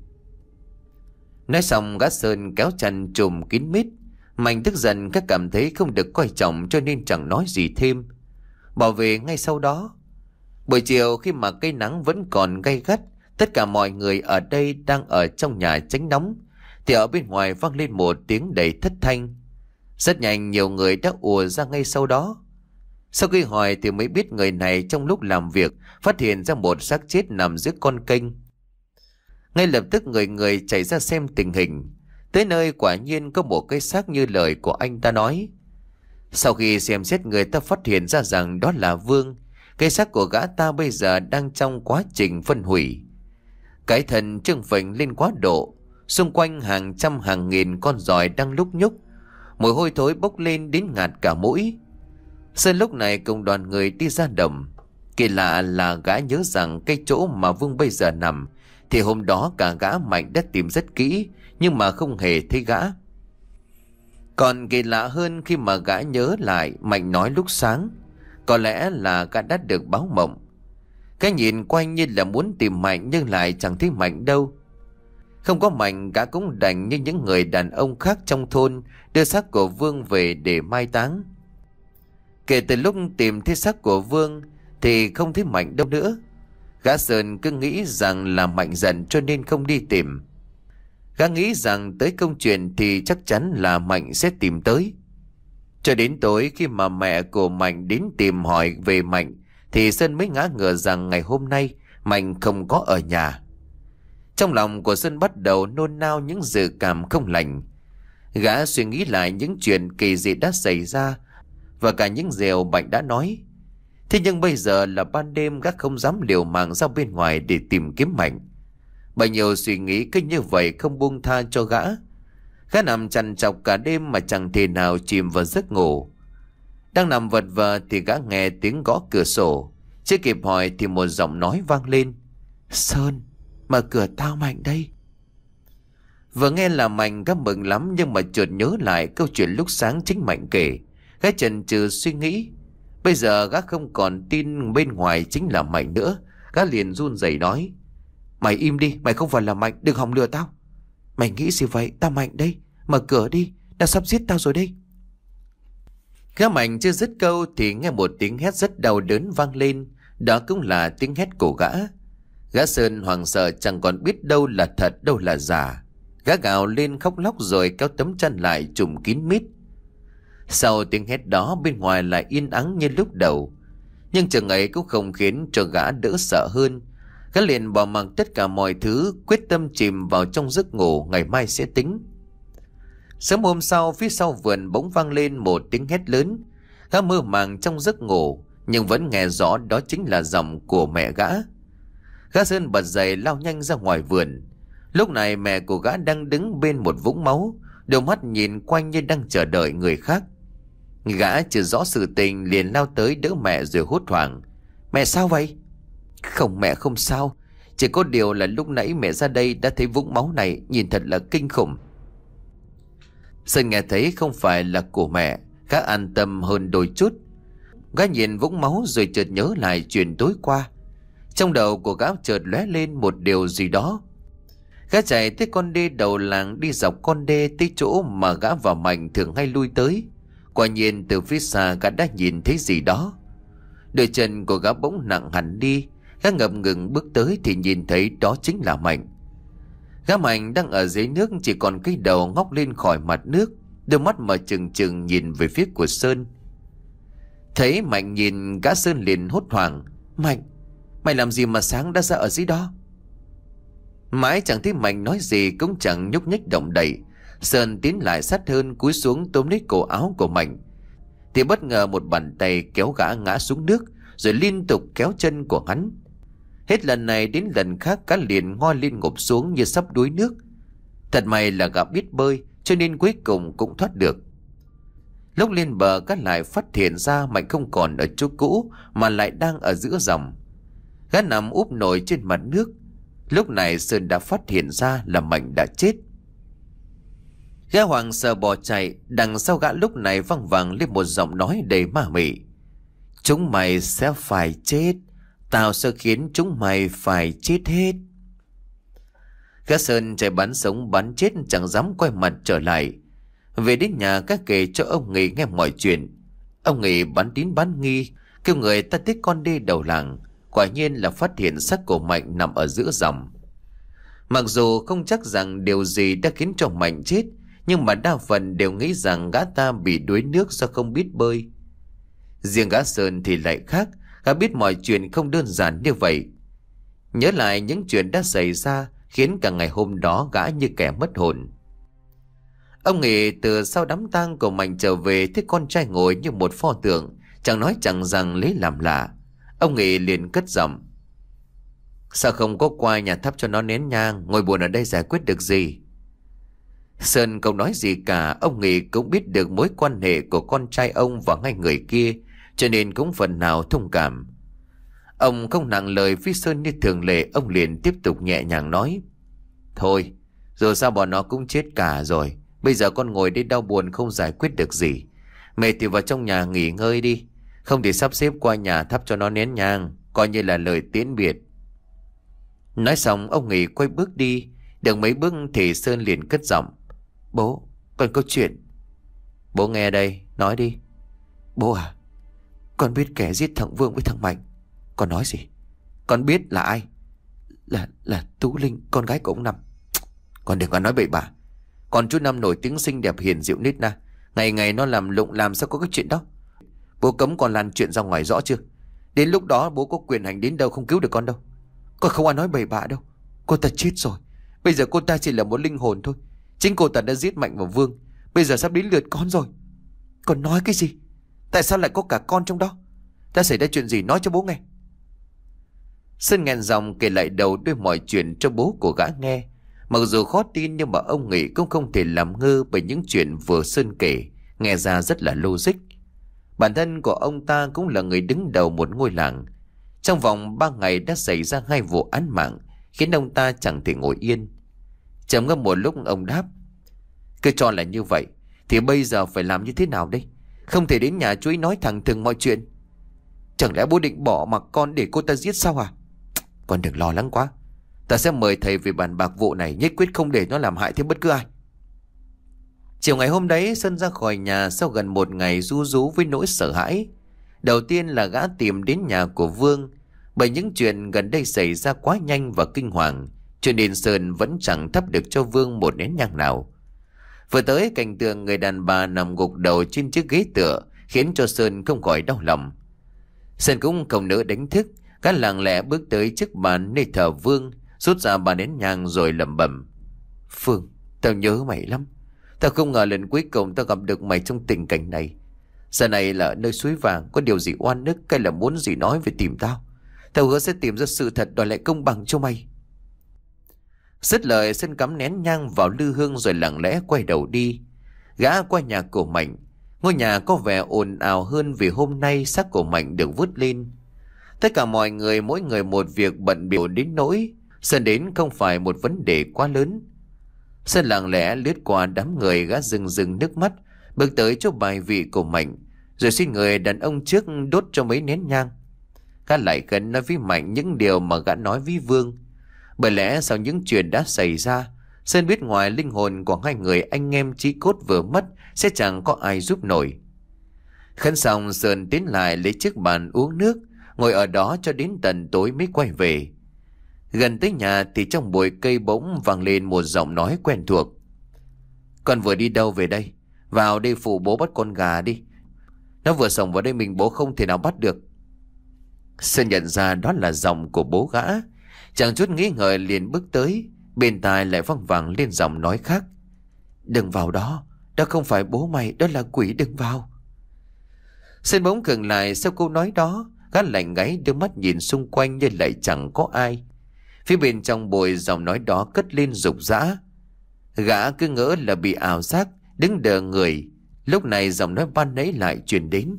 Nói xong gã Sơn kéo chăn trùm kín mít. Mạnh tức giận các cảm thấy không được coi trọng cho nên chẳng nói gì thêm. Bỏ về ngay sau đó. Buổi chiều khi mà cây nắng vẫn còn gay gắt, tất cả mọi người ở đây đang ở trong nhà tránh nóng, thì ở bên ngoài vang lên một tiếng đầy thất thanh. Rất nhanh nhiều người đã ùa ra ngay sau đó. Sau khi hỏi thì mới biết người này trong lúc làm việc phát hiện ra một xác chết nằm dưới con kênh. Ngay lập tức người người chạy ra xem tình hình. Tới nơi quả nhiên có một cái xác như lời của anh ta nói. Sau khi xem xét, người ta phát hiện ra rằng đó là Vương. Cái xác của gã ta bây giờ đang trong quá trình phân hủy. Cái thân trương phình lên quá độ, xung quanh hàng trăm hàng nghìn con giòi đang lúc nhúc. Mùi hôi thối bốc lên đến ngạt cả mũi. Sơn lúc này cùng đoàn người đi ra đồng. Kỳ lạ là gã nhớ rằng cái chỗ mà Vương bây giờ nằm thì hôm đó cả gã Mạnh đã tìm rất kỹ, nhưng mà không hề thấy gã. Còn kỳ lạ hơn khi mà gã nhớ lại Mạnh nói lúc sáng. Có lẽ là gã đã được báo mộng. Cái nhìn quanh như là muốn tìm Mạnh nhưng lại chẳng thấy Mạnh đâu. Không có Mạnh, gã cũng đành như những người đàn ông khác trong thôn đưa xác của Vương về để mai táng. Kể từ lúc tìm thấy xác của Vương thì không thấy Mạnh đâu nữa. Gã Sơn cứ nghĩ rằng là Mạnh giận cho nên không đi tìm. Gã nghĩ rằng tới công chuyện thì chắc chắn là Mạnh sẽ tìm tới. Cho đến tối khi mà mẹ của Mạnh đến tìm hỏi về Mạnh thì Sơn mới ngã ngờ rằng ngày hôm nay Mạnh không có ở nhà. Trong lòng của Sơn bắt đầu nôn nao những dự cảm không lành. Gã suy nghĩ lại những chuyện kỳ dị đã xảy ra và cả những điều Mạnh đã nói. Thế nhưng bây giờ là ban đêm, gã không dám liều mạng ra bên ngoài để tìm kiếm Mạnh. Bao nhiêu suy nghĩ cứ như vậy không buông tha cho gã. Gã nằm trằn trọc cả đêm mà chẳng thể nào chìm vào giấc ngủ. Đang nằm vật vờ thì gã nghe tiếng gõ cửa sổ. Chưa kịp hỏi thì một giọng nói vang lên. Sơn, mở cửa tao, Mạnh đây. Vừa nghe là Mạnh, gã mừng lắm nhưng mà chợt nhớ lại câu chuyện lúc sáng chính Mạnh kể. Gã chần chừ suy nghĩ. Bây giờ gã không còn tin bên ngoài chính là Mạnh nữa. Gã liền run rẩy nói. Mày im đi, mày không phải là Mạnh, đừng hòng lừa tao. Mày nghĩ gì vậy, tao Mạnh đây. Mở cửa đi, đã sắp giết tao rồi đây. Gã Mạnh chưa dứt câu thì nghe một tiếng hét rất đau đớn vang lên. Đó cũng là tiếng hét của gã. Gã Sơn hoảng sợ chẳng còn biết đâu là thật đâu là giả. Gã gào lên khóc lóc rồi kéo tấm chăn lại trùm kín mít. Sau tiếng hét đó bên ngoài lại yên ắng như lúc đầu. Nhưng chừng ấy cũng không khiến cho gã đỡ sợ hơn. Gã liền bỏ mặc tất cả mọi thứ, quyết tâm chìm vào trong giấc ngủ, ngày mai sẽ tính. Sớm hôm sau, phía sau vườn bỗng vang lên một tiếng hét lớn. Gã mơ màng trong giấc ngủ nhưng vẫn nghe rõ đó chính là giọng của mẹ gã. Gã Sơn bật dậy lao nhanh ra ngoài vườn. Lúc này mẹ của gã đang đứng bên một vũng máu, đôi mắt nhìn quanh như đang chờ đợi người khác. Gã chưa rõ sự tình liền lao tới đỡ mẹ rồi hốt hoảng. Mẹ sao vậy? Không mẹ không sao. Chỉ có điều là lúc nãy mẹ ra đây đã thấy vũng máu này, nhìn thật là kinh khủng. Sơn nghe thấy không phải là của mẹ, gã an tâm hơn đôi chút. Gã nhìn vũng máu rồi chợt nhớ lại chuyện tối qua. Trong đầu của gã chợt lóe lên một điều gì đó. Gã chạy tới con đê đầu làng, đi dọc con đê tới chỗ mà gã và Mạnh thường hay lui tới. Quả nhiên từ phía xa gã đã nhìn thấy gì đó. Đôi chân của gã bỗng nặng hẳn đi. Gã ngập ngừng bước tới thì nhìn thấy đó chính là Mạnh. Gã Mạnh đang ở dưới nước, chỉ còn cái đầu ngóc lên khỏi mặt nước, đôi mắt mở trừng trừng nhìn về phía của Sơn. Thấy Mạnh nhìn, gã Sơn liền hốt hoảng. Mạnh, mày làm gì mà sáng đã ra ở dưới đó? Mãi chẳng thấy Mạnh nói gì, cũng chẳng nhúc nhích động đậy. Sơn tiến lại sát hơn, cúi xuống tóm lấy cổ áo của Mạnh. Thì bất ngờ một bàn tay kéo gã ngã xuống nước, rồi liên tục kéo chân của hắn. Hết lần này đến lần khác gã liền ngoi lên ngụp xuống như sắp đuối nước. Thật may là gã biết bơi cho nên cuối cùng cũng thoát được. Lúc lên bờ gã lại phát hiện ra Mạnh không còn ở chỗ cũ mà lại đang ở giữa dòng. Gã nằm úp nổi trên mặt nước. Lúc này Sơn đã phát hiện ra là Mạnh đã chết. Gã hoảng sợ bỏ chạy. Đằng sau gã lúc này văng vẳng lên một giọng nói đầy ma mị. Chúng mày sẽ phải chết. Tao sẽ khiến chúng mày phải chết hết. Gã Sơn chạy bắn sống bắn chết, chẳng dám quay mặt trở lại. Về đến nhà các kể cho ông Nghị nghe mọi chuyện. Ông Nghị bán tín bán nghi, kêu người ta tới con đê đầu làng. quả nhiên là phát hiện xác của Mạnh nằm ở giữa dòng. Mặc dù không chắc rằng điều gì đã khiến cho Mạnh chết, nhưng mà đa phần đều nghĩ rằng gã ta bị đuối nước do không biết bơi. Riêng gã Sơn thì lại khác, gã biết mọi chuyện không đơn giản như vậy. Nhớ lại những chuyện đã xảy ra khiến cả ngày hôm đó gã như kẻ mất hồn. Ông Nghị từ sau đám tang của Mạnh trở về thấy con trai ngồi như một pho tượng, chẳng nói chẳng rằng lấy làm lạ. Ông Nghị liền cất giọng: sao không có qua nhà thắp cho nó nén nhang, ngồi buồn ở đây giải quyết được gì? Sơn không nói gì cả. Ông Nghị cũng biết được mối quan hệ của con trai ông và hai người kia, cho nên cũng phần nào thông cảm. Ông không nặng lời với Sơn như thường lệ. Ông liền tiếp tục nhẹ nhàng nói: thôi, dù sao bọn nó cũng chết cả rồi. Bây giờ con ngồi đây đau buồn không giải quyết được gì. Mệt thì vào trong nhà nghỉ ngơi đi, không thì sắp xếp qua nhà thắp cho nó nén nhang, coi như là lời tiễn biệt. Nói xong ông Nghị quay bước đi. Được mấy bước thì Sơn liền cất giọng: bố, con có chuyện. Bố nghe đây, nói đi. Bố à, con biết kẻ giết thằng Vương với thằng Mạnh. Con nói gì? Con biết là ai? Là là Tú Linh, con gái của ông Năm. Con đừng có nói bậy bạ. Còn chú Năm nổi tiếng xinh đẹp hiền dịu nít na, ngày ngày nó làm lụng làm sao có cái chuyện đó. Bố cấm con lan chuyện ra ngoài rõ chưa? Đến lúc đó bố có quyền hành đến đâu không cứu được con đâu. Con không ai nói bậy bạ đâu. Cô ta chết rồi. Bây giờ cô ta chỉ là một linh hồn thôi. Chính cô ta đã giết Mạnh và Vương. Bây giờ sắp đến lượt con rồi. Con nói cái gì? Tại sao lại có cả con trong đó? Đã xảy ra chuyện gì nói cho bố nghe. Sơn nghẹn giọng kể lại đầu đuôi mọi chuyện cho bố của gã nghe. Mặc dù khó tin nhưng mà ông Nghị cũng không thể làm ngơ bởi những chuyện vừa Sơn kể, nghe ra rất là logic. Bản thân của ông ta cũng là người đứng đầu một ngôi làng. Trong vòng ba ngày đã xảy ra hai vụ án mạng, khiến ông ta chẳng thể ngồi yên. Trầm ngâm một lúc ông đáp: cứ cho là như vậy thì bây giờ phải làm như thế nào đây? Không thể đến nhà chú ấy nói thẳng thừng mọi chuyện. Chẳng lẽ bố định bỏ mặc con để cô ta giết sao à? Con đừng lo lắng quá. Ta sẽ mời thầy về bàn bạc vụ này, nhất quyết không để nó làm hại thêm bất cứ ai. Chiều ngày hôm đấy, Sơn ra khỏi nhà sau gần một ngày ru rú với nỗi sợ hãi. Đầu tiên là gã tìm đến nhà của Vương, bởi những chuyện gần đây xảy ra quá nhanh và kinh hoàng, cho nên Sơn vẫn chẳng thắp được cho Vương một nén nhang nào. Vừa tới, cảnh tượng người đàn bà nằm gục đầu trên chiếc ghế tựa khiến cho Sơn không khỏi đau lòng. Sơn cũng không nỡ đánh thức, gã lặng lẽ bước tới trước bàn nơi thờ Vương, rút ra ba nén nhang rồi lẩm bẩm: Phương, tao nhớ mày lắm. Tao không ngờ lần cuối cùng tao gặp được mày trong tình cảnh này. Giờ này là nơi suối vàng, có điều gì oan ức hay là muốn gì nói về tìm tao. Tao hứa sẽ tìm ra sự thật, đòi lại công bằng cho mày. Dứt lời, Sơn cắm nén nhang vào lư hương rồi lặng lẽ quay đầu đi. Gã qua nhà của Mạnh. Ngôi nhà có vẻ ồn ào hơn vì hôm nay xác của Mạnh được vớt lên. Tất cả mọi người mỗi người một việc bận bịu đến nỗi Sơn đến không phải một vấn đề quá lớn. Sơn lặng lẽ lướt qua đám người, gã rưng rưng nước mắt bước tới chỗ bài vị của Mạnh, rồi xin người đàn ông trước đốt cho mấy nén nhang. Gã lại gần nói với Mạnh những điều mà gã nói với Vương. Bởi lẽ sau những chuyện đã xảy ra, Sơn biết ngoài linh hồn của hai người anh em chí cốt vừa mất sẽ chẳng có ai giúp nổi. Khấn xong, Sơn tiến lại lấy chiếc bàn uống nước, ngồi ở đó cho đến tận tối mới quay về. Gần tới nhà thì trong bụi cây bỗng vang lên một giọng nói quen thuộc: Con vừa đi đâu về đây? Vào đây phụ bố bắt con gà đi. Nó vừa xông vào đây mình bố không thể nào bắt được. Sơn nhận ra đó là giọng của bố gã. Chẳng chút nghĩ ngợi liền bước tới. Bên tai lại văng vẳng lên giọng nói khác: Đừng vào đó, đó không phải bố mày, đó là quỷ, đừng vào. Sơn bỗng khựng lại sau câu nói đó. Gã lạnh gáy đưa mắt nhìn xung quanh nhưng lại chẳng có ai. Phía bên trong bụi giọng nói đó cất lên rục rã. Gã cứ ngỡ là bị ảo giác, đứng đờ người. Lúc này giọng nói ban nãy lại truyền đến: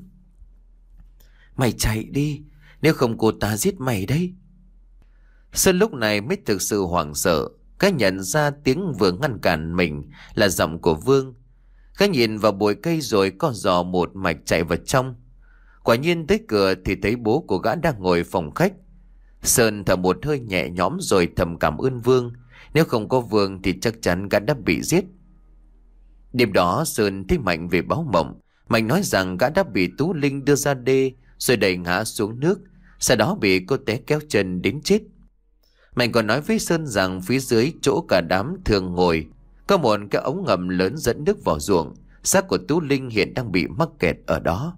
Mày chạy đi, nếu không cô ta giết mày đấy. Sơn lúc này mới thực sự hoảng sợ. Gã nhận ra tiếng vừa ngăn cản mình là giọng của Vương. Gã nhìn vào bụi cây rồi co giò một mạch chạy vào trong. Quả nhiên tới cửa thì thấy bố của gã đang ngồi phòng khách. Sơn thở một hơi nhẹ nhõm rồi thầm cảm ơn Vương. Nếu không có Vương thì chắc chắn gã đã bị giết. Đêm đó Sơn thấy Mạnh về báo mộng. Mạnh nói rằng gã đã bị Tú Linh đưa ra đê rồi đẩy ngã xuống nước. sau đó bị cô té kéo chân đến chết. Mạnh còn nói với Sơn rằng phía dưới chỗ cả đám thường ngồi có một cái ống ngầm lớn dẫn nước vào ruộng. Xác của Tú Linh hiện đang bị mắc kẹt ở đó.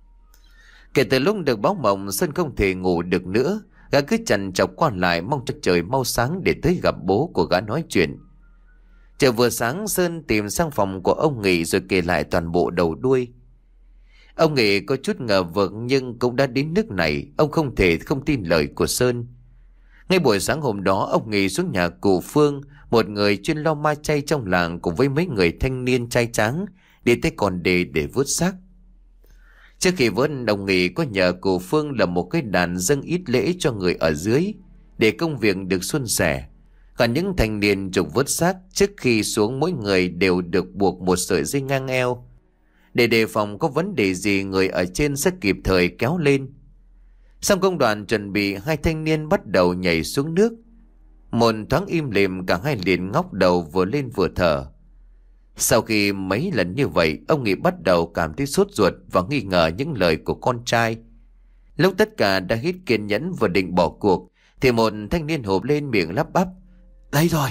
Kể từ lúc được báo mộng, Sơn không thể ngủ được nữa. Gã cứ chằn chọc qua lại mong cho trời mau sáng để tới gặp bố của gã nói chuyện. Trời vừa sáng, Sơn tìm sang phòng của ông Nghị rồi kể lại toàn bộ đầu đuôi. Ông Nghị có chút ngờ vực nhưng cũng đã đến nước này, ông không thể không tin lời của Sơn. Ngay buổi sáng hôm đó, ông Nghị xuống nhà cụ Phương, một người chuyên lo ma chay trong làng, cùng với mấy người thanh niên trai tráng đi tới con đê để vớt xác. Trước khi vớt, ông Nghị có nhờ cụ Phương làm một cái đàn dâng ít lễ cho người ở dưới để công việc được suôn sẻ. Còn những thanh niên trục vớt xác, trước khi xuống mỗi người đều được buộc một sợi dây ngang eo, để đề phòng có vấn đề gì người ở trên sẽ kịp thời kéo lên. Xong công đoạn chuẩn bị, hai thanh niên bắt đầu nhảy xuống nước. Một thoáng im lìm, cả hai liền ngóc đầu vừa lên vừa thở. Sau khi mấy lần như vậy, ông Nghị bắt đầu cảm thấy sốt ruột và nghi ngờ những lời của con trai. Lúc tất cả đã hết kiên nhẫn và định bỏ cuộc thì một thanh niên hộp lên miệng lắp bắp: "Đây rồi!"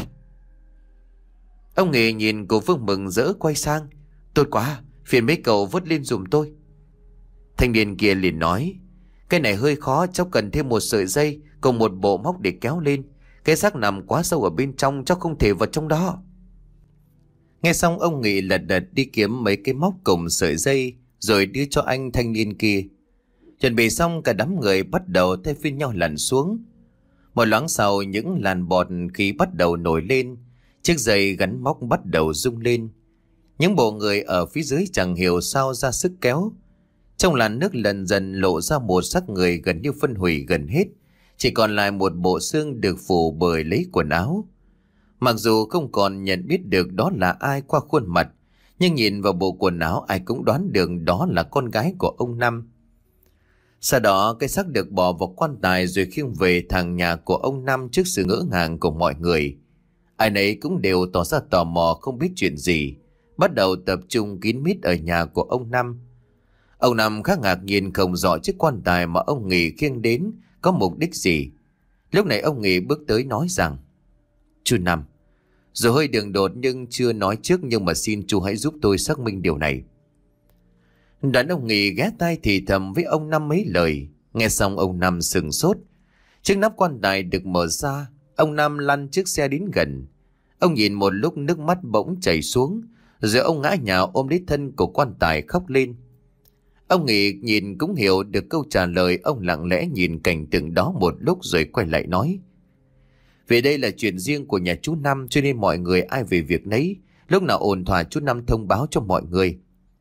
Ông Nghị nhìn cô Phương mừng rỡ quay sang: "Tốt quá, phiền mấy cậu vớt lên giùm tôi." Thanh niên kia liền nói: "Cái này hơi khó, cháu cần thêm một sợi dây cùng một bộ móc để kéo lên. Cái xác nằm quá sâu ở bên trong, cháu không thể vào trong đó." Nghe xong, ông Nghị lật đật đi kiếm mấy cái móc cùng sợi dây rồi đưa cho anh thanh niên kia. Chuẩn bị xong, cả đám người bắt đầu thay phiên nhau lặn xuống. Một loáng sau, những làn bọt khí bắt đầu nổi lên, chiếc dây gắn móc bắt đầu rung lên. Những bộ người ở phía dưới chẳng hiểu sao ra sức kéo. Trong làn nước lần dần lộ ra một xác người gần như phân hủy gần hết, chỉ còn lại một bộ xương được phủ bởi lấy quần áo. Mặc dù không còn nhận biết được đó là ai qua khuôn mặt, nhưng nhìn vào bộ quần áo ai cũng đoán được đó là con gái của ông Năm. Sau đó cái xác được bỏ vào quan tài rồi khiêng về thẳng nhà của ông Năm trước sự ngỡ ngàng của mọi người. Ai nấy cũng đều tỏ ra tò mò không biết chuyện gì, bắt đầu tập trung kín mít ở nhà của ông Năm. Ông Năm khá ngạc nhiên không rõ chiếc quan tài mà ông Nghị khiêng đến có mục đích gì. Lúc này ông Nghị bước tới nói rằng: "Chú Năm, dù hơi đường đột nhưng chưa nói trước, nhưng mà xin chú hãy giúp tôi xác minh điều này." Đoạn ông Nghị ghé tai thì thầm với ông Năm mấy lời. Nghe xong ông Năm sừng sốt. Chiếc nắp quan tài được mở ra, ông Năm lăn chiếc xe đến gần. Ông nhìn một lúc, nước mắt bỗng chảy xuống, rồi ông ngã nhào ôm lấy thân của quan tài khóc lên. Ông Nghị nhìn cũng hiểu được câu trả lời. Ông lặng lẽ nhìn cảnh tượng đó một lúc rồi quay lại nói: "Vì đây là chuyện riêng của nhà chú Năm, cho nên mọi người ai về việc nấy. Lúc nào ổn thỏa chú Năm thông báo cho mọi người."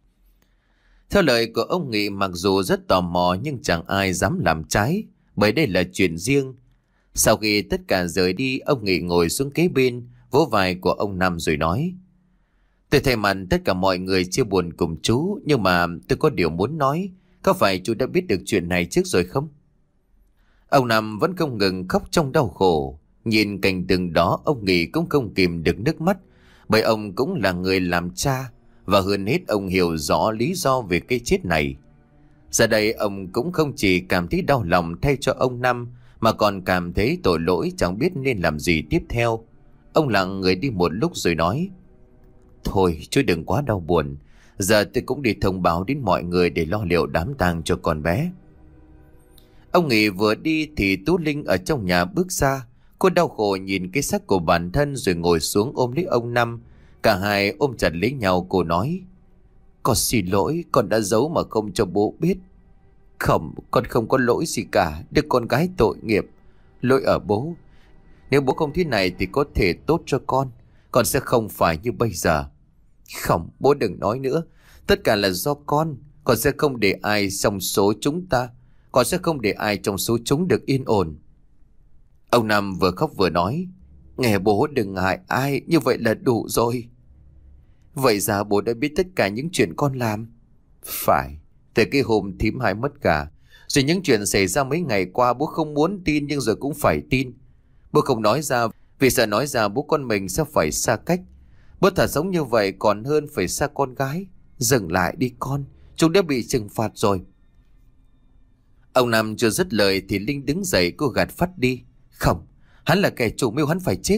Theo lời của ông Nghị, mặc dù rất tò mò nhưng chẳng ai dám làm trái, bởi đây là chuyện riêng. Sau khi tất cả rời đi, ông Nghị ngồi xuống kế bên, vỗ vai của ông Năm rồi nói: "Tôi thay mặt tất cả mọi người chia buồn cùng chú, nhưng mà tôi có điều muốn nói. Có phải chú đã biết được chuyện này trước rồi không?" Ông Năm vẫn không ngừng khóc trong đau khổ. Nhìn cảnh tượng đó, ông Nghị cũng không kìm được nước mắt, bởi ông cũng là người làm cha, và hơn hết ông hiểu rõ lý do về cái chết này. Giờ đây ông cũng không chỉ cảm thấy đau lòng thay cho ông Năm, mà còn cảm thấy tội lỗi chẳng biết nên làm gì tiếp theo. Ông lặng người đi một lúc rồi nói: "Thôi chú đừng quá đau buồn. Giờ tôi cũng đi thông báo đến mọi người để lo liệu đám tang cho con bé." Ông Nghị vừa đi thì Tú Linh ở trong nhà bước ra. Cô đau khổ nhìn cái xác của bản thân rồi ngồi xuống ôm lấy ông Năm. Cả hai ôm chặt lấy nhau. Cô nói: "Con xin lỗi, con đã giấu mà không cho bố biết." "Không, con không có lỗi gì cả. Đứa con gái tội nghiệp. Lỗi ở bố. Nếu bố không thế này thì có thể tốt cho con. Con sẽ không phải như bây giờ." "Không, bố đừng nói nữa. Tất cả là do con. Con sẽ không để ai trong số chúng ta. Con sẽ không để ai trong số chúng được yên ổn." Ông Năm vừa khóc vừa nói: "Nghe bố đừng hại ai, như vậy là đủ rồi." "Vậy ra bố đã biết tất cả những chuyện con làm?" "Phải, từ cái hôm thím hai mất cả, rồi những chuyện xảy ra mấy ngày qua, bố không muốn tin nhưng rồi cũng phải tin. Bố không nói ra vì sợ nói ra bố con mình sẽ phải xa cách. Bố thà sống như vậy còn hơn phải xa con gái. Dừng lại đi con, chúng đã bị trừng phạt rồi." Ông Năm chưa dứt lời thì Linh đứng dậy, cô gạt phắt đi. Không, hắn là kẻ chủ mưu, hắn phải chết.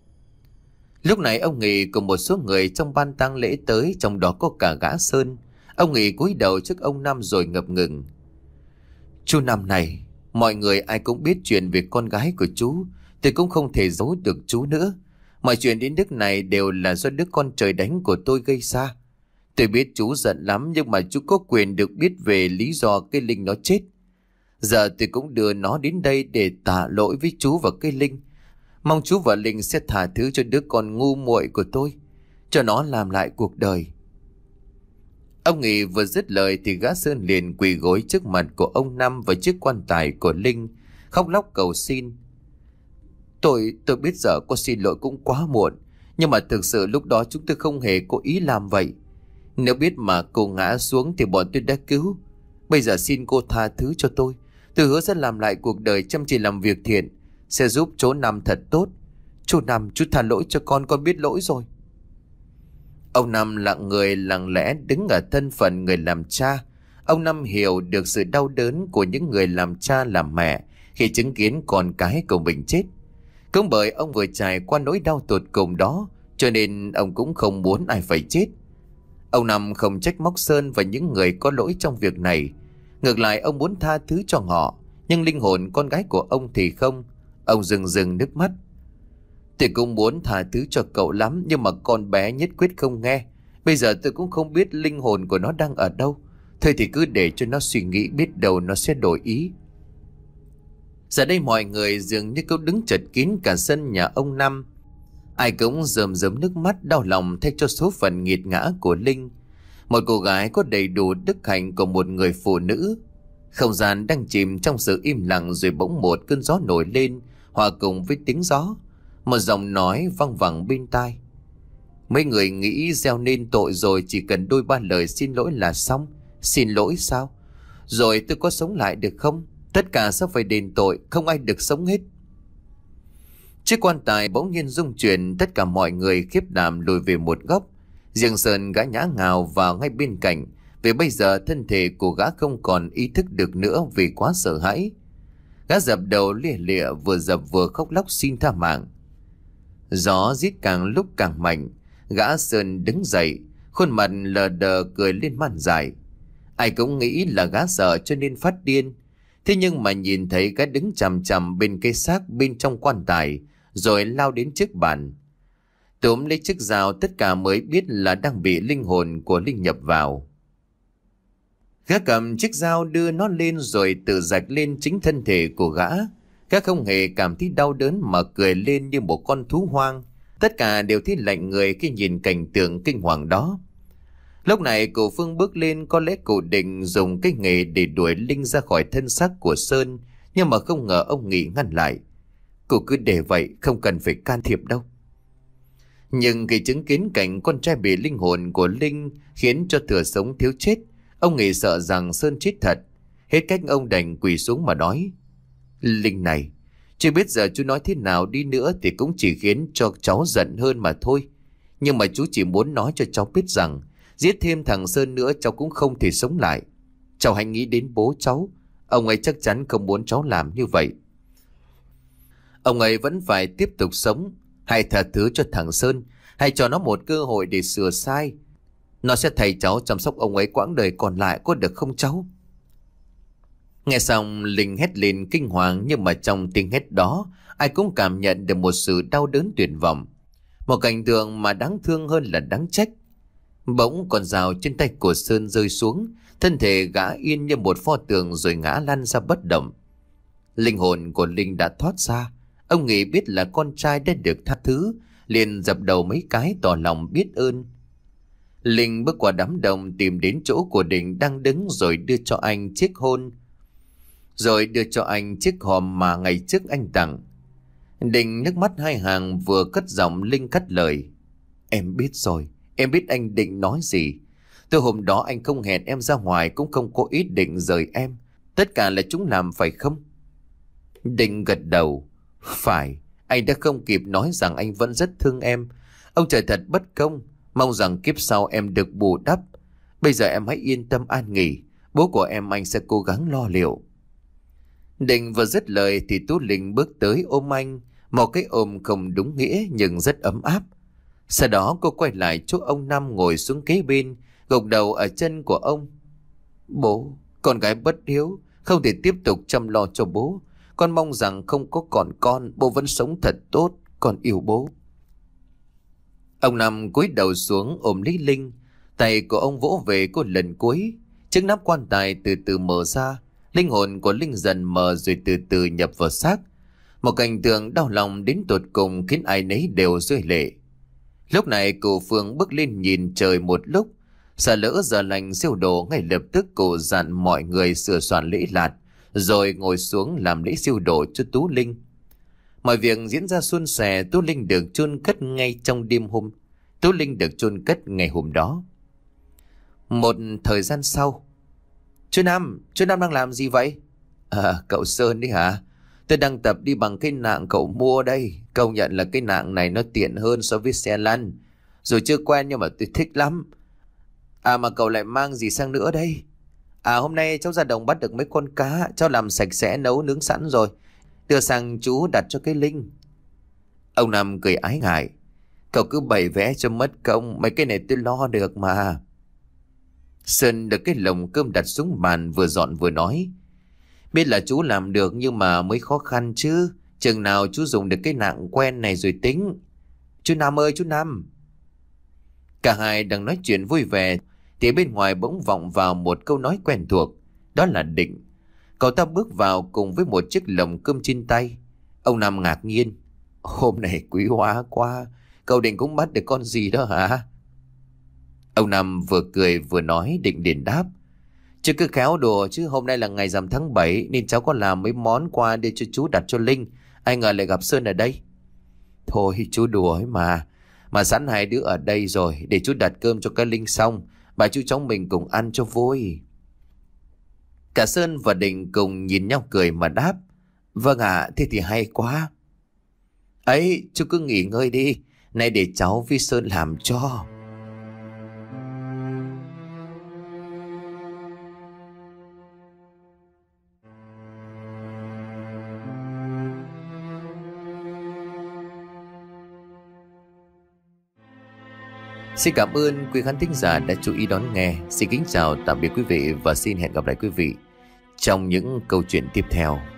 Lúc này ông Nghị cùng một số người trong ban tang lễ tới, trong đó có cả gã Sơn. Ông Nghị cúi đầu trước ông Năm rồi ngập ngừng. Chú Năm này, mọi người ai cũng biết chuyện về con gái của chú. Tôi cũng không thể giấu được chú nữa. Mọi chuyện đến nước này đều là do đứa con trời đánh của tôi gây ra. Tôi biết chú giận lắm, nhưng mà chú có quyền được biết về lý do cây Linh nó chết. Giờ tôi cũng đưa nó đến đây để tạ lỗi với chú và cây Linh. Mong chú và Linh sẽ tha thứ cho đứa con ngu muội của tôi, cho nó làm lại cuộc đời. Ông Nghị vừa dứt lời thì gã Sơn liền quỳ gối trước mặt của ông Năm và chiếc quan tài của Linh, khóc lóc cầu xin. Tôi, tôi biết giờ có xin lỗi cũng quá muộn, nhưng mà thực sự lúc đó chúng tôi không hề cố ý làm vậy. Nếu biết mà cô ngã xuống thì bọn tôi đã cứu. Bây giờ xin cô tha thứ cho tôi. Tôi hứa sẽ làm lại cuộc đời, chăm chỉ làm việc thiện, sẽ giúp chú Năm thật tốt. Chú Năm, chú tha lỗi cho con, con biết lỗi rồi. Ông Năm lặng người lặng lẽ đứng ở thân phận người làm cha. Ông Năm hiểu được sự đau đớn của những người làm cha làm mẹ khi chứng kiến con cái của mình chết. Cũng bởi ông vừa trải qua nỗi đau tột cùng đó, cho nên ông cũng không muốn ai phải chết. Ông Năm không trách móc Sơn và những người có lỗi trong việc này. Ngược lại, ông muốn tha thứ cho họ. Nhưng linh hồn con gái của ông thì không. Ông rưng rưng nước mắt. Tôi cũng muốn tha thứ cho cậu lắm, nhưng mà con bé nhất quyết không nghe. Bây giờ tôi cũng không biết linh hồn của nó đang ở đâu. Thôi thì cứ để cho nó suy nghĩ, biết đâu nó sẽ đổi ý. Giờ đây mọi người dường như cũng đứng chật kín cả sân nhà ông Năm. Ai cũng rơm rớm nước mắt đau lòng thay cho số phận nghiệt ngã của Linh. Một cô gái có đầy đủ đức hạnh của một người phụ nữ. Không gian đang chìm trong sự im lặng, rồi bỗng một cơn gió nổi lên, hòa cùng với tiếng gió. Một giọng nói văng vẳng bên tai. Mấy người nghĩ gieo nên tội rồi chỉ cần đôi ba lời xin lỗi là xong. Xin lỗi sao? Rồi tôi có sống lại được không? Tất cả sẽ phải đền tội, không ai được sống hết. Chiếc quan tài bỗng nhiên rung chuyển, tất cả mọi người khiếp đảm lùi về một góc. Riêng Sơn gã nhã ngào vào ngay bên cạnh, vì bây giờ thân thể của gã không còn ý thức được nữa vì quá sợ hãi. Gã dập đầu lia lịa, vừa dập vừa khóc lóc xin tha mạng. Gió rít càng lúc càng mạnh. Gã Sơn đứng dậy, khuôn mặt lờ đờ cười lên man dại. Ai cũng nghĩ là gã sợ cho nên phát điên. Thế nhưng mà nhìn thấy gã đứng chằm chằm bên cây xác bên trong quan tài, rồi lao đến trước bàn, túm lấy chiếc dao, tất cả mới biết là đang bị linh hồn của Linh nhập vào. Gã cầm chiếc dao đưa nó lên rồi tự rạch lên chính thân thể của gã. Gã không hề cảm thấy đau đớn mà cười lên như một con thú hoang. Tất cả đều thấy lạnh người khi nhìn cảnh tượng kinh hoàng đó. Lúc này cụ Phương bước lên, có lẽ cụ định dùng cái nghề để đuổi Linh ra khỏi thân xác của Sơn, nhưng mà không ngờ ông Nghị ngăn lại. Cụ cứ để vậy, không cần phải can thiệp đâu. Nhưng khi chứng kiến cảnh con trai bị linh hồn của Linh khiến cho thừa sống thiếu chết, ông Nghị sợ rằng Sơn chết thật. Hết cách ông đành quỳ xuống mà nói. Linh này, chưa biết giờ chú nói thế nào đi nữa thì cũng chỉ khiến cho cháu giận hơn mà thôi. Nhưng mà chú chỉ muốn nói cho cháu biết rằng giết thêm thằng Sơn nữa cháu cũng không thể sống lại. Cháu hãy nghĩ đến bố cháu. Ông ấy chắc chắn không muốn cháu làm như vậy. Ông ấy vẫn phải tiếp tục sống. Hãy tha thứ cho thằng Sơn. Hãy cho nó một cơ hội để sửa sai. Nó sẽ thay cháu chăm sóc ông ấy quãng đời còn lại, có được không cháu? Nghe xong Linh hét lên kinh hoàng, nhưng mà trong tiếng hét đó ai cũng cảm nhận được một sự đau đớn tuyệt vọng. Một cảnh tượng mà đáng thương hơn là đáng trách. Bỗng con dao trên tay của Sơn rơi xuống, thân thể gã yên như một pho tượng rồi ngã lăn ra bất động. Linh hồn của Linh đã thoát ra. Ông Nghị biết là con trai đã được tha thứ, liền dập đầu mấy cái tỏ lòng biết ơn. Linh bước qua đám đông tìm đến chỗ của Định đang đứng, rồi đưa cho anh chiếc hôn. Rồi đưa cho anh chiếc hòm mà ngày trước anh tặng. Định nước mắt hai hàng vừa cất giọng, Linh cắt lời. Em biết rồi, em biết anh định nói gì. Từ hôm đó anh không hẹn em ra ngoài, cũng không có ý định rời em. Tất cả là chúng làm phải không? Định gật đầu. Phải, anh đã không kịp nói rằng anh vẫn rất thương em. Ông trời thật bất công, mong rằng kiếp sau em được bù đắp. Bây giờ em hãy yên tâm an nghỉ, bố của em anh sẽ cố gắng lo liệu. Định vừa dứt lời thì Tú Linh bước tới ôm anh, một cái ôm không đúng nghĩa nhưng rất ấm áp. Sau đó cô quay lại chỗ ông Năm ngồi xuống kế bên, gục đầu ở chân của ông. Bố, con gái bất hiếu, không thể tiếp tục chăm lo cho bố. Con mong rằng không có còn con, bố vẫn sống thật tốt, con yêu bố. Ông Năm cúi đầu xuống ôm lấy Linh, tay của ông vỗ về cô lần cuối. Chiếc nắp quan tài từ từ mở ra, linh hồn của Linh dần mờ rồi từ từ nhập vào xác. Một cảnh tượng đau lòng đến tột cùng khiến ai nấy đều rơi lệ. Lúc này cụ Phương bước lên nhìn trời một lúc, sợ lỡ giờ lành siêu độ, ngay lập tức cụ dặn mọi người sửa soạn lễ lạt, rồi ngồi xuống làm lễ siêu độ cho Tú Linh. Mọi việc diễn ra suôn sẻ. Tú Linh được chôn cất ngay trong đêm hôm. Tú Linh được chôn cất ngày hôm đó. Một thời gian sau. Chú Năm, chú Năm đang làm gì vậy? À, cậu Sơn đi hả? Tôi đang tập đi bằng cái nạng cậu mua đây. Công nhận là cái nạng này nó tiện hơn so với xe lăn. Dù chưa quen nhưng mà tôi thích lắm. À mà cậu lại mang gì sang nữa đây? À hôm nay cháu ra đồng bắt được mấy con cá. Cháu làm sạch sẽ nấu nướng sẵn rồi. Đưa sang chú đặt cho cái Linh. Ông Năm cười ái ngại. Cậu cứ bày vẽ cho mất công. Mấy cái này tôi lo được mà. Sơn được cái lồng cơm đặt xuống bàn, vừa dọn vừa nói. Biết là chú làm được nhưng mà mới khó khăn chứ. Chừng nào chú dùng được cái nạng quen này rồi tính. Chú Năm ơi, chú Năm. Cả hai đang nói chuyện vui vẻ thì bên ngoài bỗng vọng vào một câu nói quen thuộc. Đó là Định. Cậu ta bước vào cùng với một chiếc lồng cơm trên tay. Ông Năm ngạc nhiên. Hôm nay quý hóa quá. Cậu Định cũng bắt được con gì đó hả? Ông Năm vừa cười vừa nói. Định liền đáp. Chứ cứ khéo đùa chứ, hôm nay là ngày rằm tháng bảy nên cháu có làm mấy món qua để cho chú đặt cho Linh. Ai ngờ lại gặp Sơn ở đây. Thôi chú đùa ấy mà. Mà sẵn hai đứa ở đây rồi, để chú đặt cơm cho cái Linh xong, bà chú cháu mình cùng ăn cho vui. Cả Sơn và Định cùng nhìn nhau cười mà đáp. Vâng ạ, à, thế thì hay quá. Ấy, chú cứ nghỉ ngơi đi. Nay để cháu với Sơn làm cho. Xin cảm ơn quý khán thính giả đã chú ý đón nghe. Xin kính chào tạm biệt quý vị và xin hẹn gặp lại quý vị trong những câu chuyện tiếp theo.